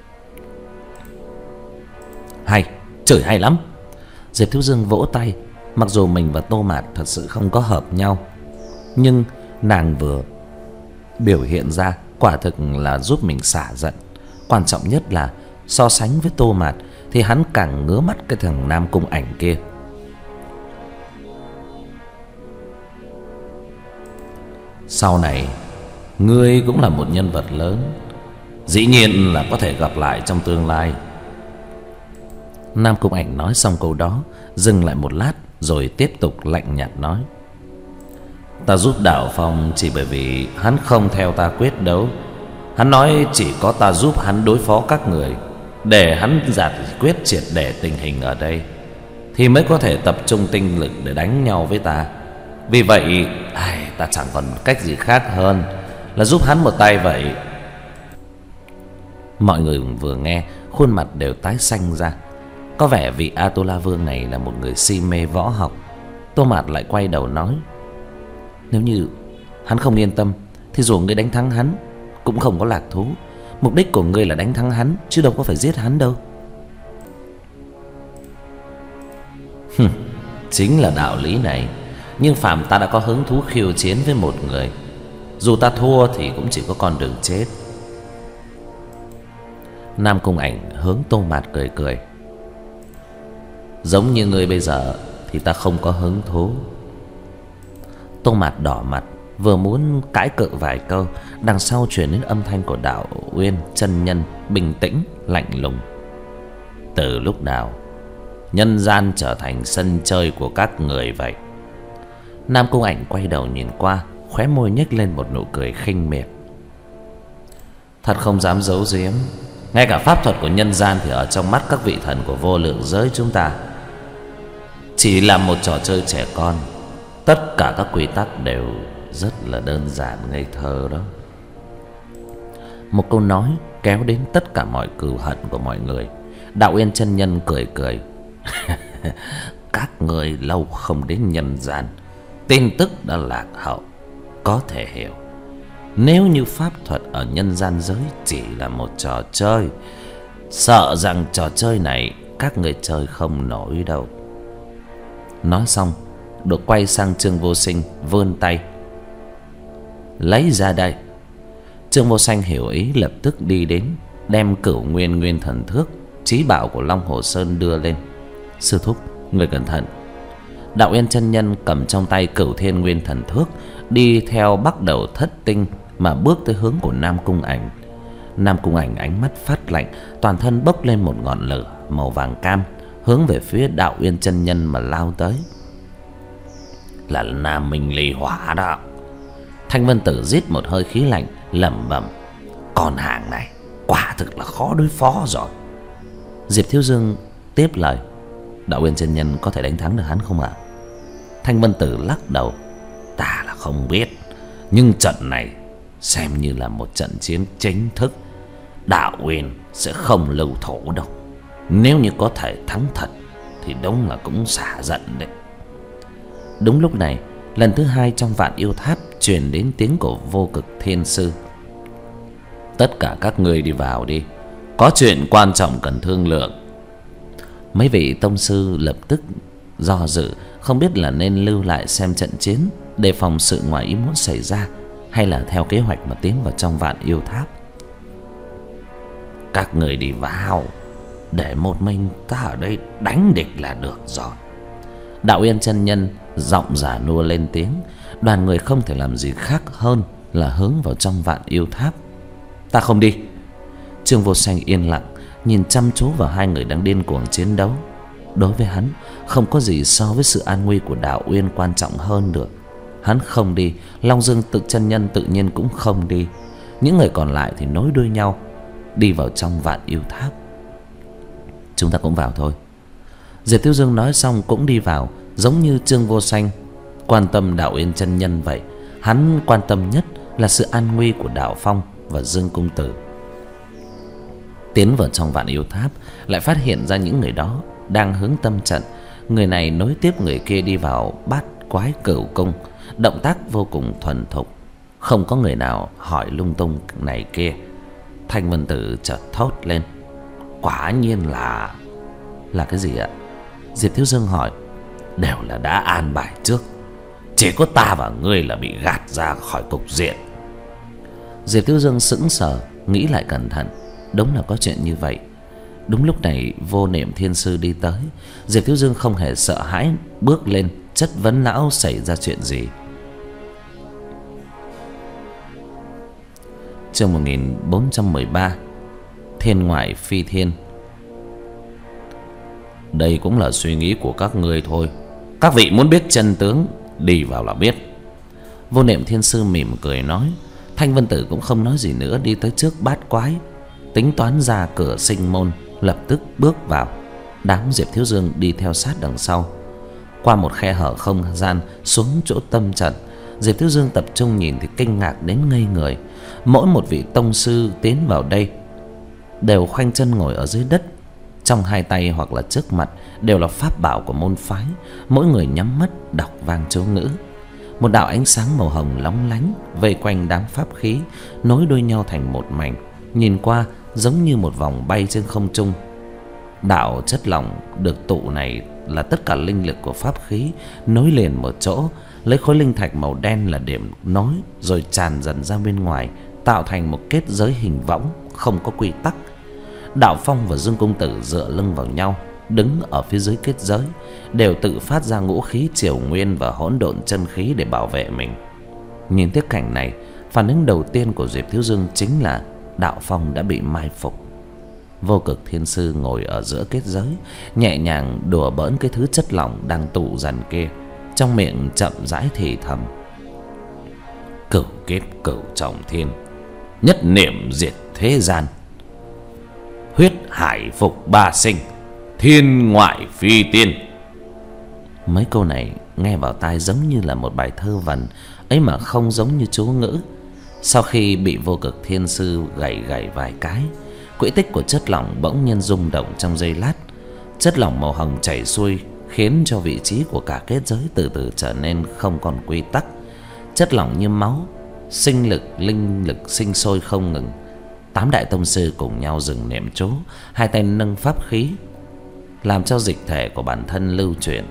Hay, chửi hay lắm. Diệp Thiếu Dương vỗ tay. Mặc dù mình và Tô Mạt thật sự không có hợp nhau, nhưng nàng vừa biểu hiện ra quả thực là giúp mình xả giận. Quan trọng nhất là so sánh với Tô Mạt thì hắn càng ngứa mắt cái thằng Nam Cung Ảnh kia. Sau này ngươi cũng là một nhân vật lớn, dĩ nhiên là có thể gặp lại trong tương lai. Nam Cung Ảnh nói xong câu đó, dừng lại một lát rồi tiếp tục lạnh nhạt nói: ta giúp đạo phong chỉ bởi vì hắn không theo ta quyết đấu. Hắn nói chỉ có ta giúp hắn đối phó các người, để hắn giải quyết triệt để tình hình ở đây, thì mới có thể tập trung tinh lực để đánh nhau với ta. Vì vậy ai, ta chẳng còn cách gì khác hơn là giúp hắn một tay vậy. Mọi người vừa nghe khuôn mặt đều tái xanh ra. Có vẻ vị Atula vương này là một người si mê võ học. Tô Mạt lại quay đầu nói: nếu như hắn không yên tâm thì dù ngươi đánh thắng hắn cũng không có lạc thú. Mục đích của ngươi là đánh thắng hắn, chứ đâu có phải giết hắn đâu. Chính là đạo lý này. Nhưng phàm ta đã có hứng thú khiêu chiến với một người, dù ta thua thì cũng chỉ có con đường chết. Nam Cung Ảnh hướng Tô Mạt cười cười: giống như ngươi bây giờ thì ta không có hứng thú. Tô Mạt đỏ mặt, vừa muốn cãi cự vài câu, đằng sau truyền đến âm thanh của Đạo Uyên chân nhân bình tĩnh lạnh lùng: từ lúc nào nhân gian trở thành sân chơi của các người vậy? Nam Cung Ảnh quay đầu nhìn qua, khóe môi nhếch lên một nụ cười khinh miệt: thật không dám giấu giếm, ngay cả pháp thuật của nhân gian thì ở trong mắt các vị thần của vô lượng giới chúng ta chỉ là một trò chơi trẻ con. Tất cả các quy tắc đều rất là đơn giản ngây thơ đó. Một câu nói kéo đến tất cả mọi cừu hận của mọi người. Đạo Uyên chân nhân cười cười: các người lâu không đến nhân gian, tin tức đã lạc hậu, có thể hiểu. Nếu như pháp thuật ở nhân gian giới chỉ là một trò chơi, sợ rằng trò chơi này các người chơi không nổi đâu. Nói xong được quay sang Trương Vô Sinh, vươn tay: lấy ra đây. Trương Vô Sinh hiểu ý, lập tức đi đến, đem Cửu Nguyên Nguyên Thần Thước chí bảo của Long Hồ Sơn đưa lên. Sư thúc, người cẩn thận. Đạo Uyên chân nhân cầm trong tay Cửu Thiên Nguyên Thần Thước, đi theo Bắc Đầu Thất Tinh mà bước tới hướng của Nam Cung Ảnh. Nam Cung Ảnh ánh mắt phát lạnh, toàn thân bốc lên một ngọn lửa màu vàng cam, hướng về phía Đạo Uyên chân nhân mà lao tới. Là Nam Minh Ly Hỏa đó. Thanh Vân Tử rít một hơi khí lạnh, lẩm bẩm: con hàng này quả thực là khó đối phó rồi. Diệp Thiếu Dương tiếp lời: Đạo Uyên chân nhân có thể đánh thắng được hắn không ạ? Thanh Vân Tử lắc đầu: ta là không biết, nhưng trận này xem như là một trận chiến chính thức. Đạo Uyên sẽ không lưu thủ đâu. Nếu như có thể thắng thật thì đúng là cũng xả giận đấy. Đúng lúc này, lần thứ hai trong Vạn Yêu Tháp truyền đến tiếng của Vô Cực Thiên Sư: tất cả các người đi vào đi, có chuyện quan trọng cần thương lượng. Mấy vị tông sư lập tức do dự, không biết là nên lưu lại xem trận chiến, đề phòng sự ngoài ý muốn xảy ra, hay là theo kế hoạch mà tiến vào trong Vạn Yêu Tháp? Các người đi vào, để một mình ta ở đây đánh địch là được rồi. Đạo Yên chân nhân giọng già nua lên tiếng. Đoàn người không thể làm gì khác hơn là hướng vào trong Vạn Yêu Tháp. Ta không đi. Trương Vô Sanh yên lặng nhìn chăm chú vào hai người đang điên cuồng chiến đấu. Đối với hắn, không có gì so với sự an nguy của Đạo Uyên quan trọng hơn được. Hắn không đi, Long Dương tự chân nhân tự nhiên cũng không đi. Những người còn lại thì nối đuôi nhau đi vào trong Vạn Yêu Tháp. Chúng ta cũng vào thôi. Diệp Thiếu Dương nói xong cũng đi vào, giống như Trương Vô Sanh quan tâm Đạo Uyên chân nhân vậy. Hắn quan tâm nhất là sự an nguy của Đạo Phong và Dương Cung Tử. Tiến vào trong Vạn Yêu Tháp, lại phát hiện ra những người đó đang hướng tâm trận. Người này nối tiếp người kia đi vào Bát Quái Cửu Cung, động tác vô cùng thuần thục, không có người nào hỏi lung tung này kia. Thanh Vân Tử chợt thốt lên: quả nhiên là... Là cái gì ạ? Diệp Thiếu Dương hỏi. Đều là đã an bài trước, chỉ có ta và ngươi là bị gạt ra khỏi cục diện. Diệp Thiếu Dương sững sờ, nghĩ lại cẩn thận, đúng là có chuyện như vậy. Đúng lúc này Vô Niệm Thiên Sư đi tới. Diệp Thiếu Dương không hề sợ hãi, bước lên chất vấn lão xảy ra chuyện gì. Chương một nghìn bốn trăm mười ba. Thiên ngoại phi thiên. Đây cũng là suy nghĩ của các ngươi thôi. Các vị muốn biết chân tướng, đi vào là biết. Vô Niệm Thiên Sư mỉm cười nói. Thanh Vân Tử cũng không nói gì nữa, đi tới trước Bát Quái, tính toán ra cửa sinh môn, lập tức bước vào. Đám Diệp Thiếu Dương đi theo sát đằng sau. Qua một khe hở không gian xuống chỗ tâm trận, Diệp Thiếu Dương tập trung nhìn thì kinh ngạc đến ngây người. Mỗi một vị tông sư tiến vào đây đều khoanh chân ngồi ở dưới đất, trong hai tay hoặc là trước mặt đều là pháp bảo của môn phái. Mỗi người nhắm mắt đọc vang chú ngữ. Một đạo ánh sáng màu hồng lóng lánh vây quanh đám pháp khí, nối đuôi nhau thành một mảnh, nhìn qua giống như một vòng bay trên không trung. Đạo chất lỏng được tụ này là tất cả linh lực của pháp khí nối liền một chỗ, lấy khối linh thạch màu đen là điểm nối, rồi tràn dần ra bên ngoài, tạo thành một kết giới hình võng không có quy tắc. Đạo Phong và Dương Cung Tử dựa lưng vào nhau, đứng ở phía dưới kết giới, đều tự phát ra ngũ khí triều nguyên và hỗn độn chân khí để bảo vệ mình. Nhìn thấy cảnh này, phản ứng đầu tiên của Diệp Thiếu Dương chính là Đạo Phong đã bị mai phục. Vô Cực Thiên Sư ngồi ở giữa kết giới, nhẹ nhàng đùa bỡn cái thứ chất lỏng đang tụ dần kia, trong miệng chậm rãi thì thầm: cửu kiếp cửu trọng thiên, nhất niệm diệt thế gian, huyết hải phục ba sinh, thiên ngoại phi tiên. Mấy câu này nghe vào tai giống như là một bài thơ vần ấy mà không giống như chú ngữ. Sau khi bị Vô Cực Thiên Sư gảy gảy vài cái, quỹ tích của chất lỏng bỗng nhiên rung động trong giây lát. Chất lỏng màu hồng chảy xuôi khiến cho vị trí của cả kết giới từ từ trở nên không còn quy tắc. Chất lỏng như máu, sinh lực, linh lực sinh sôi không ngừng. Tám đại tông sư cùng nhau dừng niệm chú, hai tay nâng pháp khí, làm cho dịch thể của bản thân lưu chuyển.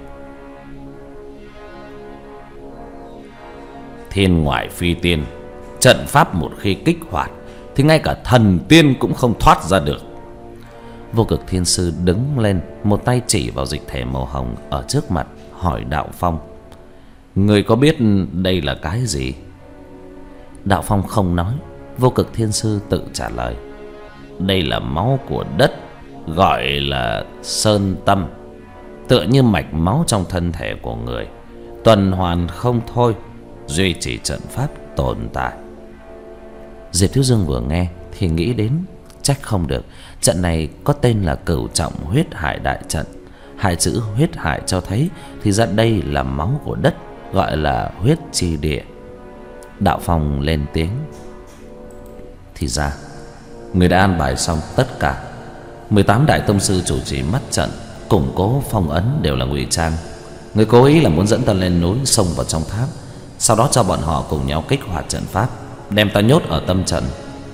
Thiên ngoại phi tiên, trận pháp một khi kích hoạt thì ngay cả thần tiên cũng không thoát ra được. Vô Cực Thiên Sư đứng lên, một tay chỉ vào dịch thể màu hồng ở trước mặt, hỏi Đạo Phong: người có biết đây là cái gì? Đạo Phong không nói. Vô Cực Thiên Sư tự trả lời: đây là máu của đất, gọi là sơn tâm, tựa như mạch máu trong thân thể của người, tuần hoàn không thôi, duy trì trận pháp tồn tại. Diệp Thiếu Dương vừa nghe thì nghĩ đến, trách không được, trận này có tên là Cửu Trọng Huyết Hải Đại Trận. Hai chữ huyết hải cho thấy thì ra đây là máu của đất, gọi là huyết chi địa. Đạo Phong lên tiếng: thì ra người đã an bài xong tất cả. Mười tám đại tông sư chủ trì mắt trận, củng cố phong ấn đều là ngụy trang. Người cố ý là muốn dẫn ta lên núi, xông vào trong tháp, sau đó cho bọn họ cùng nhau kích hoạt trận pháp, đem ta nhốt ở tâm trận.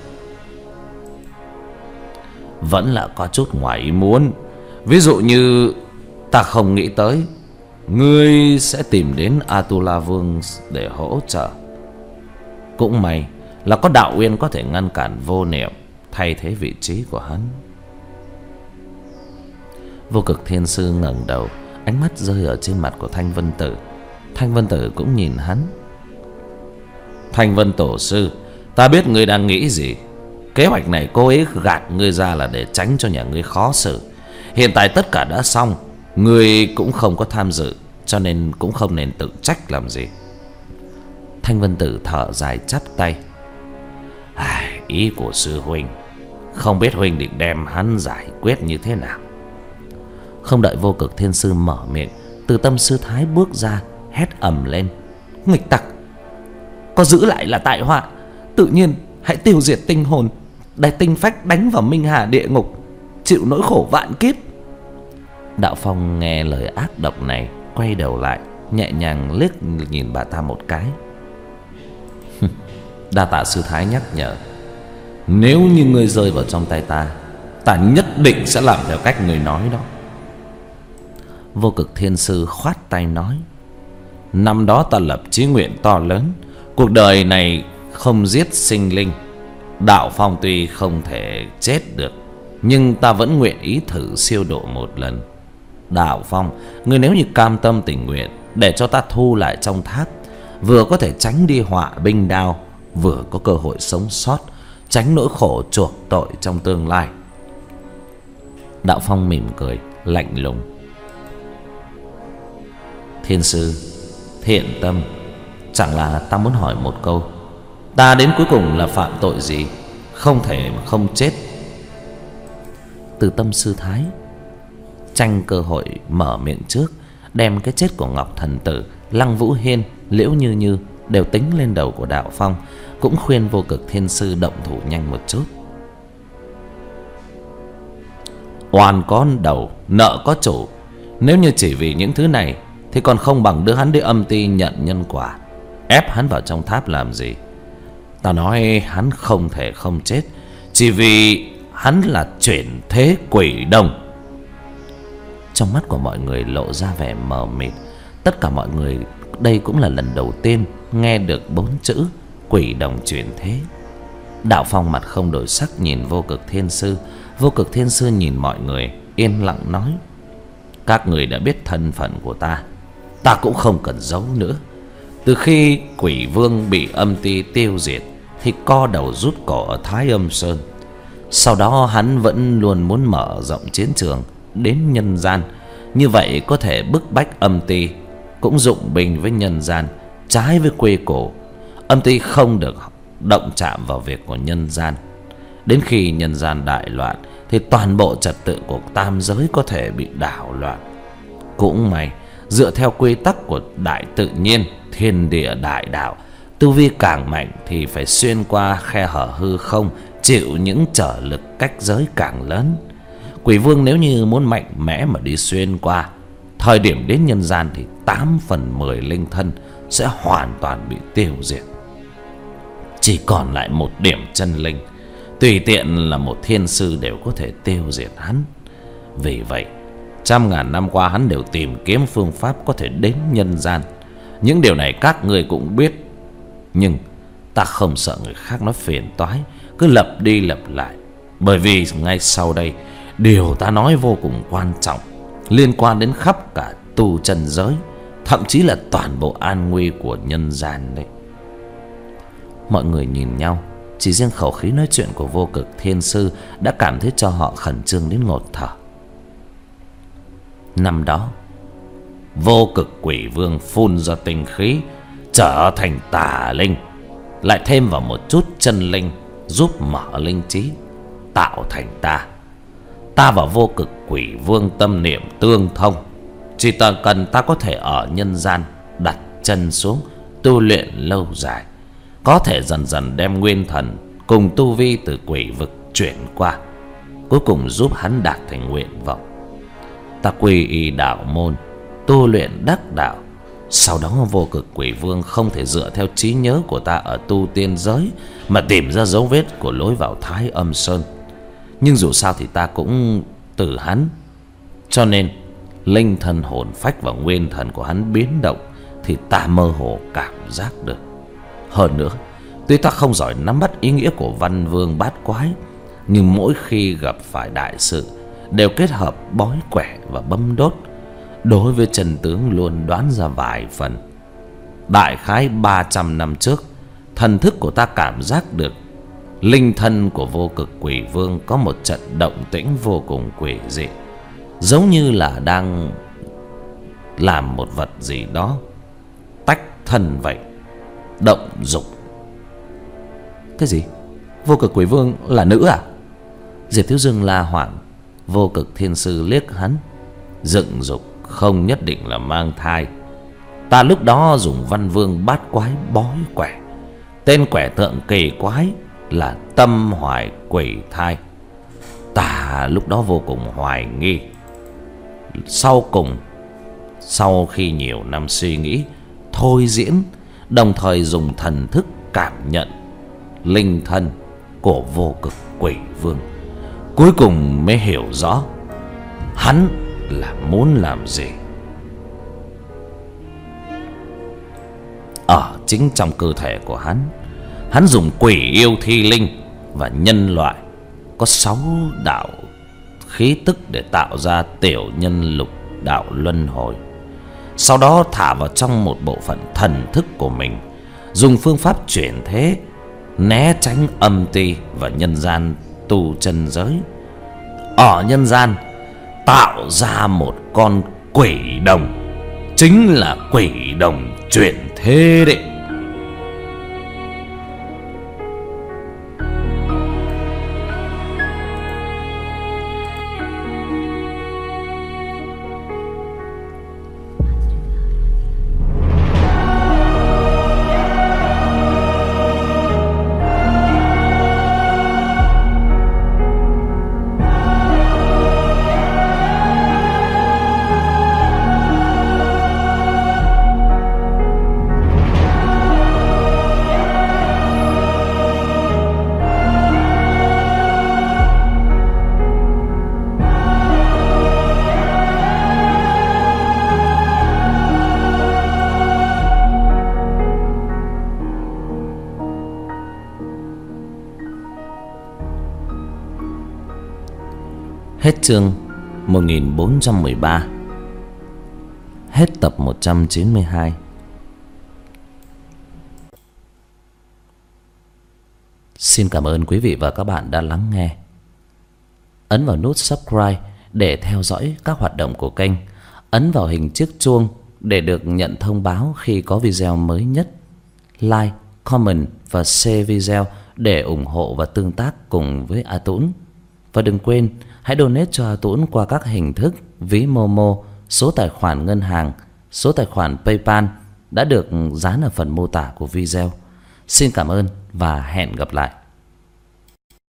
Vẫn là có chút ngoài ý muốn. Ví dụ như ta không nghĩ tới ngươi sẽ tìm đến Atula Vương để hỗ trợ. Cũng may là có Đạo Uyên có thể ngăn cản Vô Niệm thay thế vị trí của hắn. Vô Cực Thiên Sư ngẩng đầu, ánh mắt rơi ở trên mặt của Thanh Vân Tử. Thanh Vân Tử cũng nhìn hắn. Thanh Vân Tổ sư, ta biết ngươi đang nghĩ gì. Kế hoạch này cô ấy gạt ngươi ra là để tránh cho nhà ngươi khó xử. Hiện tại tất cả đã xong, ngươi cũng không có tham dự, cho nên cũng không nên tự trách làm gì. Thanh Vân Tử thở dài chắp tay. Ai, ý của sư huynh, không biết huynh định đem hắn giải quyết như thế nào. Không đợi Vô Cực Thiên Sư mở miệng, Từ Tâm Sư Thái bước ra, hét ầm lên. Nghịch tặc, có giữ lại là tại họa. Tự nhiên hãy tiêu diệt tinh hồn, để tinh phách đánh vào Minh Hà địa ngục, chịu nỗi khổ vạn kiếp. Đạo Phong nghe lời ác độc này, quay đầu lại, nhẹ nhàng liếc nhìn bà ta một cái. Đa tạ sư thái nhắc nhở. Nếu như ngươi rơi vào trong tay ta, ta nhất định sẽ làm theo cách ngươi nói đó. Vô Cực Thiên Sư khoát tay nói. Năm đó ta lập chí nguyện to lớn, cuộc đời này không giết sinh linh. Đạo Phong tuy không thể chết được, nhưng ta vẫn nguyện ý thử siêu độ một lần. Đạo Phong, ngươi nếu như cam tâm tình nguyện để cho ta thu lại trong tháp, vừa có thể tránh đi họa binh đao, vừa có cơ hội sống sót, tránh nỗi khổ chuộc tội trong tương lai. Đạo Phong mỉm cười lạnh lùng. Thiên sư thiện tâm, chẳng là ta muốn hỏi một câu, ta đến cuối cùng là phạm tội gì, không thể mà không chết? Từ Tâm Sư Thái tranh cơ hội mở miệng trước, đem cái chết của Ngọc Thần Tử, Lăng Vũ Hiên, Liễu Như Như đều tính lên đầu của Đạo Phong, cũng khuyên Vô Cực Thiên Sư động thủ nhanh một chút. Oan có đầu, nợ có chủ. Nếu như chỉ vì những thứ này thì còn không bằng đưa hắn đi âm ti nhận nhân quả. Ép hắn vào trong tháp làm gì? Ta nói hắn không thể không chết, chỉ vì hắn là chuyển thế quỷ đồng. Trong mắt của mọi người lộ ra vẻ mờ mịt. Tất cả mọi người đây cũng là lần đầu tiên nghe được bốn chữ quỷ đồng chuyển thế. Đạo Phong mặt không đổi sắc nhìn Vô Cực Thiên Sư. Vô Cực Thiên Sư nhìn mọi người, yên lặng nói. Các người đã biết thân phận của ta, ta cũng không cần giấu nữa. Từ khi Quỷ Vương bị âm ti tiêu diệt thì co đầu rút cổ ở Thái Âm Sơn. Sau đó hắn vẫn luôn muốn mở rộng chiến trường đến nhân gian, như vậy có thể bức bách âm ti, cũng dụng binh với nhân gian, trái với quê cũ. Âm ti không được động chạm vào việc của nhân gian. Đến khi nhân gian đại loạn thì toàn bộ trật tự của tam giới có thể bị đảo loạn. Cũng may, dựa theo quy tắc của đại tự nhiên, thiên địa đại đạo, tu vi càng mạnh thì phải xuyên qua khe hở hư không, chịu những trở lực cách giới càng lớn. Quỷ Vương nếu như muốn mạnh mẽ mà đi xuyên qua, thời điểm đến nhân gian thì tám phần mười linh thân sẽ hoàn toàn bị tiêu diệt. Chỉ còn lại một điểm chân linh, tùy tiện là một thiên sư đều có thể tiêu diệt hắn. Vì vậy, trăm ngàn năm qua hắn đều tìm kiếm phương pháp có thể đến nhân gian. Những điều này các người cũng biết, nhưng ta không sợ người khác nói phiền toái, cứ lặp đi lặp lại. Bởi vì ngay sau đây, điều ta nói vô cùng quan trọng, liên quan đến khắp cả tu chân giới, thậm chí là toàn bộ an nguy của nhân gian đấy. Mọi người nhìn nhau, chỉ riêng khẩu khí nói chuyện của Vô Cực Thiên Sư đã cảm thấy cho họ khẩn trương đến ngột thở. Năm đó, Vô Cực Quỷ Vương phun ra tinh khí, trở thành tà linh, lại thêm vào một chút chân linh giúp mở linh trí, tạo thành ta. Ta và Vô Cực Quỷ Vương tâm niệm tương thông, chỉ cần ta có thể ở nhân gian đặt chân xuống, tu luyện lâu dài, có thể dần dần đem nguyên thần cùng tu vi từ quỷ vực chuyển qua, cuối cùng giúp hắn đạt thành nguyện vọng. Ta quy y đạo môn, tu luyện đắc đạo. Sau đó Vô Cực Quỷ Vương không thể dựa theo trí nhớ của ta ở tu tiên giới mà tìm ra dấu vết của lối vào Thái Âm Sơn. Nhưng dù sao thì ta cũng từ hắn, cho nên linh thân hồn phách và nguyên thần của hắn biến động thì ta mơ hồ cảm giác được. Hơn nữa, Tuy ta không giỏi nắm bắt ý nghĩa của văn vương bát quái, nhưng mỗi khi gặp phải đại sự đều kết hợp bói quẻ và bấm đốt. Đối với chân tướng luôn đoán ra vài phần. Đại khái ba trăm năm trước, thần thức của ta cảm giác được linh thân của Vô Cực Quỷ Vương có một trận động tĩnh vô cùng quỷ dị, giống như là đang làm một vật gì đó tách thân vậy, động dục. Cái gì? Vô Cực Quỷ Vương là nữ à? Diệp Thiếu Dương la hoảng. Vô Cực Thiên Sư liếc hắn. Dựng dục không nhất định là mang thai. Ta lúc đó dùng văn vương bát quái bói quẻ. Tên quẻ tượng kỳ quái là Tâm Hoài Quỷ Thai. Ta lúc đó vô cùng hoài nghi. Sau cùng, sau khi nhiều năm suy nghĩ, thôi diễn, đồng thời dùng thần thức cảm nhận linh thân của Vô Cực Quỷ Vương, cuối cùng mới hiểu rõ hắn là muốn làm gì. Ở chính trong cơ thể của hắn, hắn dùng quỷ yêu thi linh và nhân loại có sáu đạo khí tức để tạo ra tiểu nhân lục đạo luân hồi. Sau đó thả vào trong một bộ phận thần thức của mình, dùng phương pháp chuyển thế, né tránh âm ti và nhân gian tu chân giới. Ở nhân gian tạo ra một con quỷ đồng, chính là quỷ đồng chuyển thế đấy. Hết chương một nghìn bốn trăm mười ba. Hết tập một trăm chín mươi hai. Xin cảm ơn quý vị và các bạn đã lắng nghe. Ấn vào nút subscribe để theo dõi các hoạt động của kênh. Ấn vào hình chiếc chuông để được nhận thông báo khi có video mới nhất. Like, comment và share video để ủng hộ và tương tác cùng với A Tũng. Và đừng quên hãy donate cho A Tũng qua các hình thức ví Momo, số tài khoản ngân hàng, số tài khoản PayPal đã được dán ở phần mô tả của video. Xin cảm ơn và hẹn gặp lại.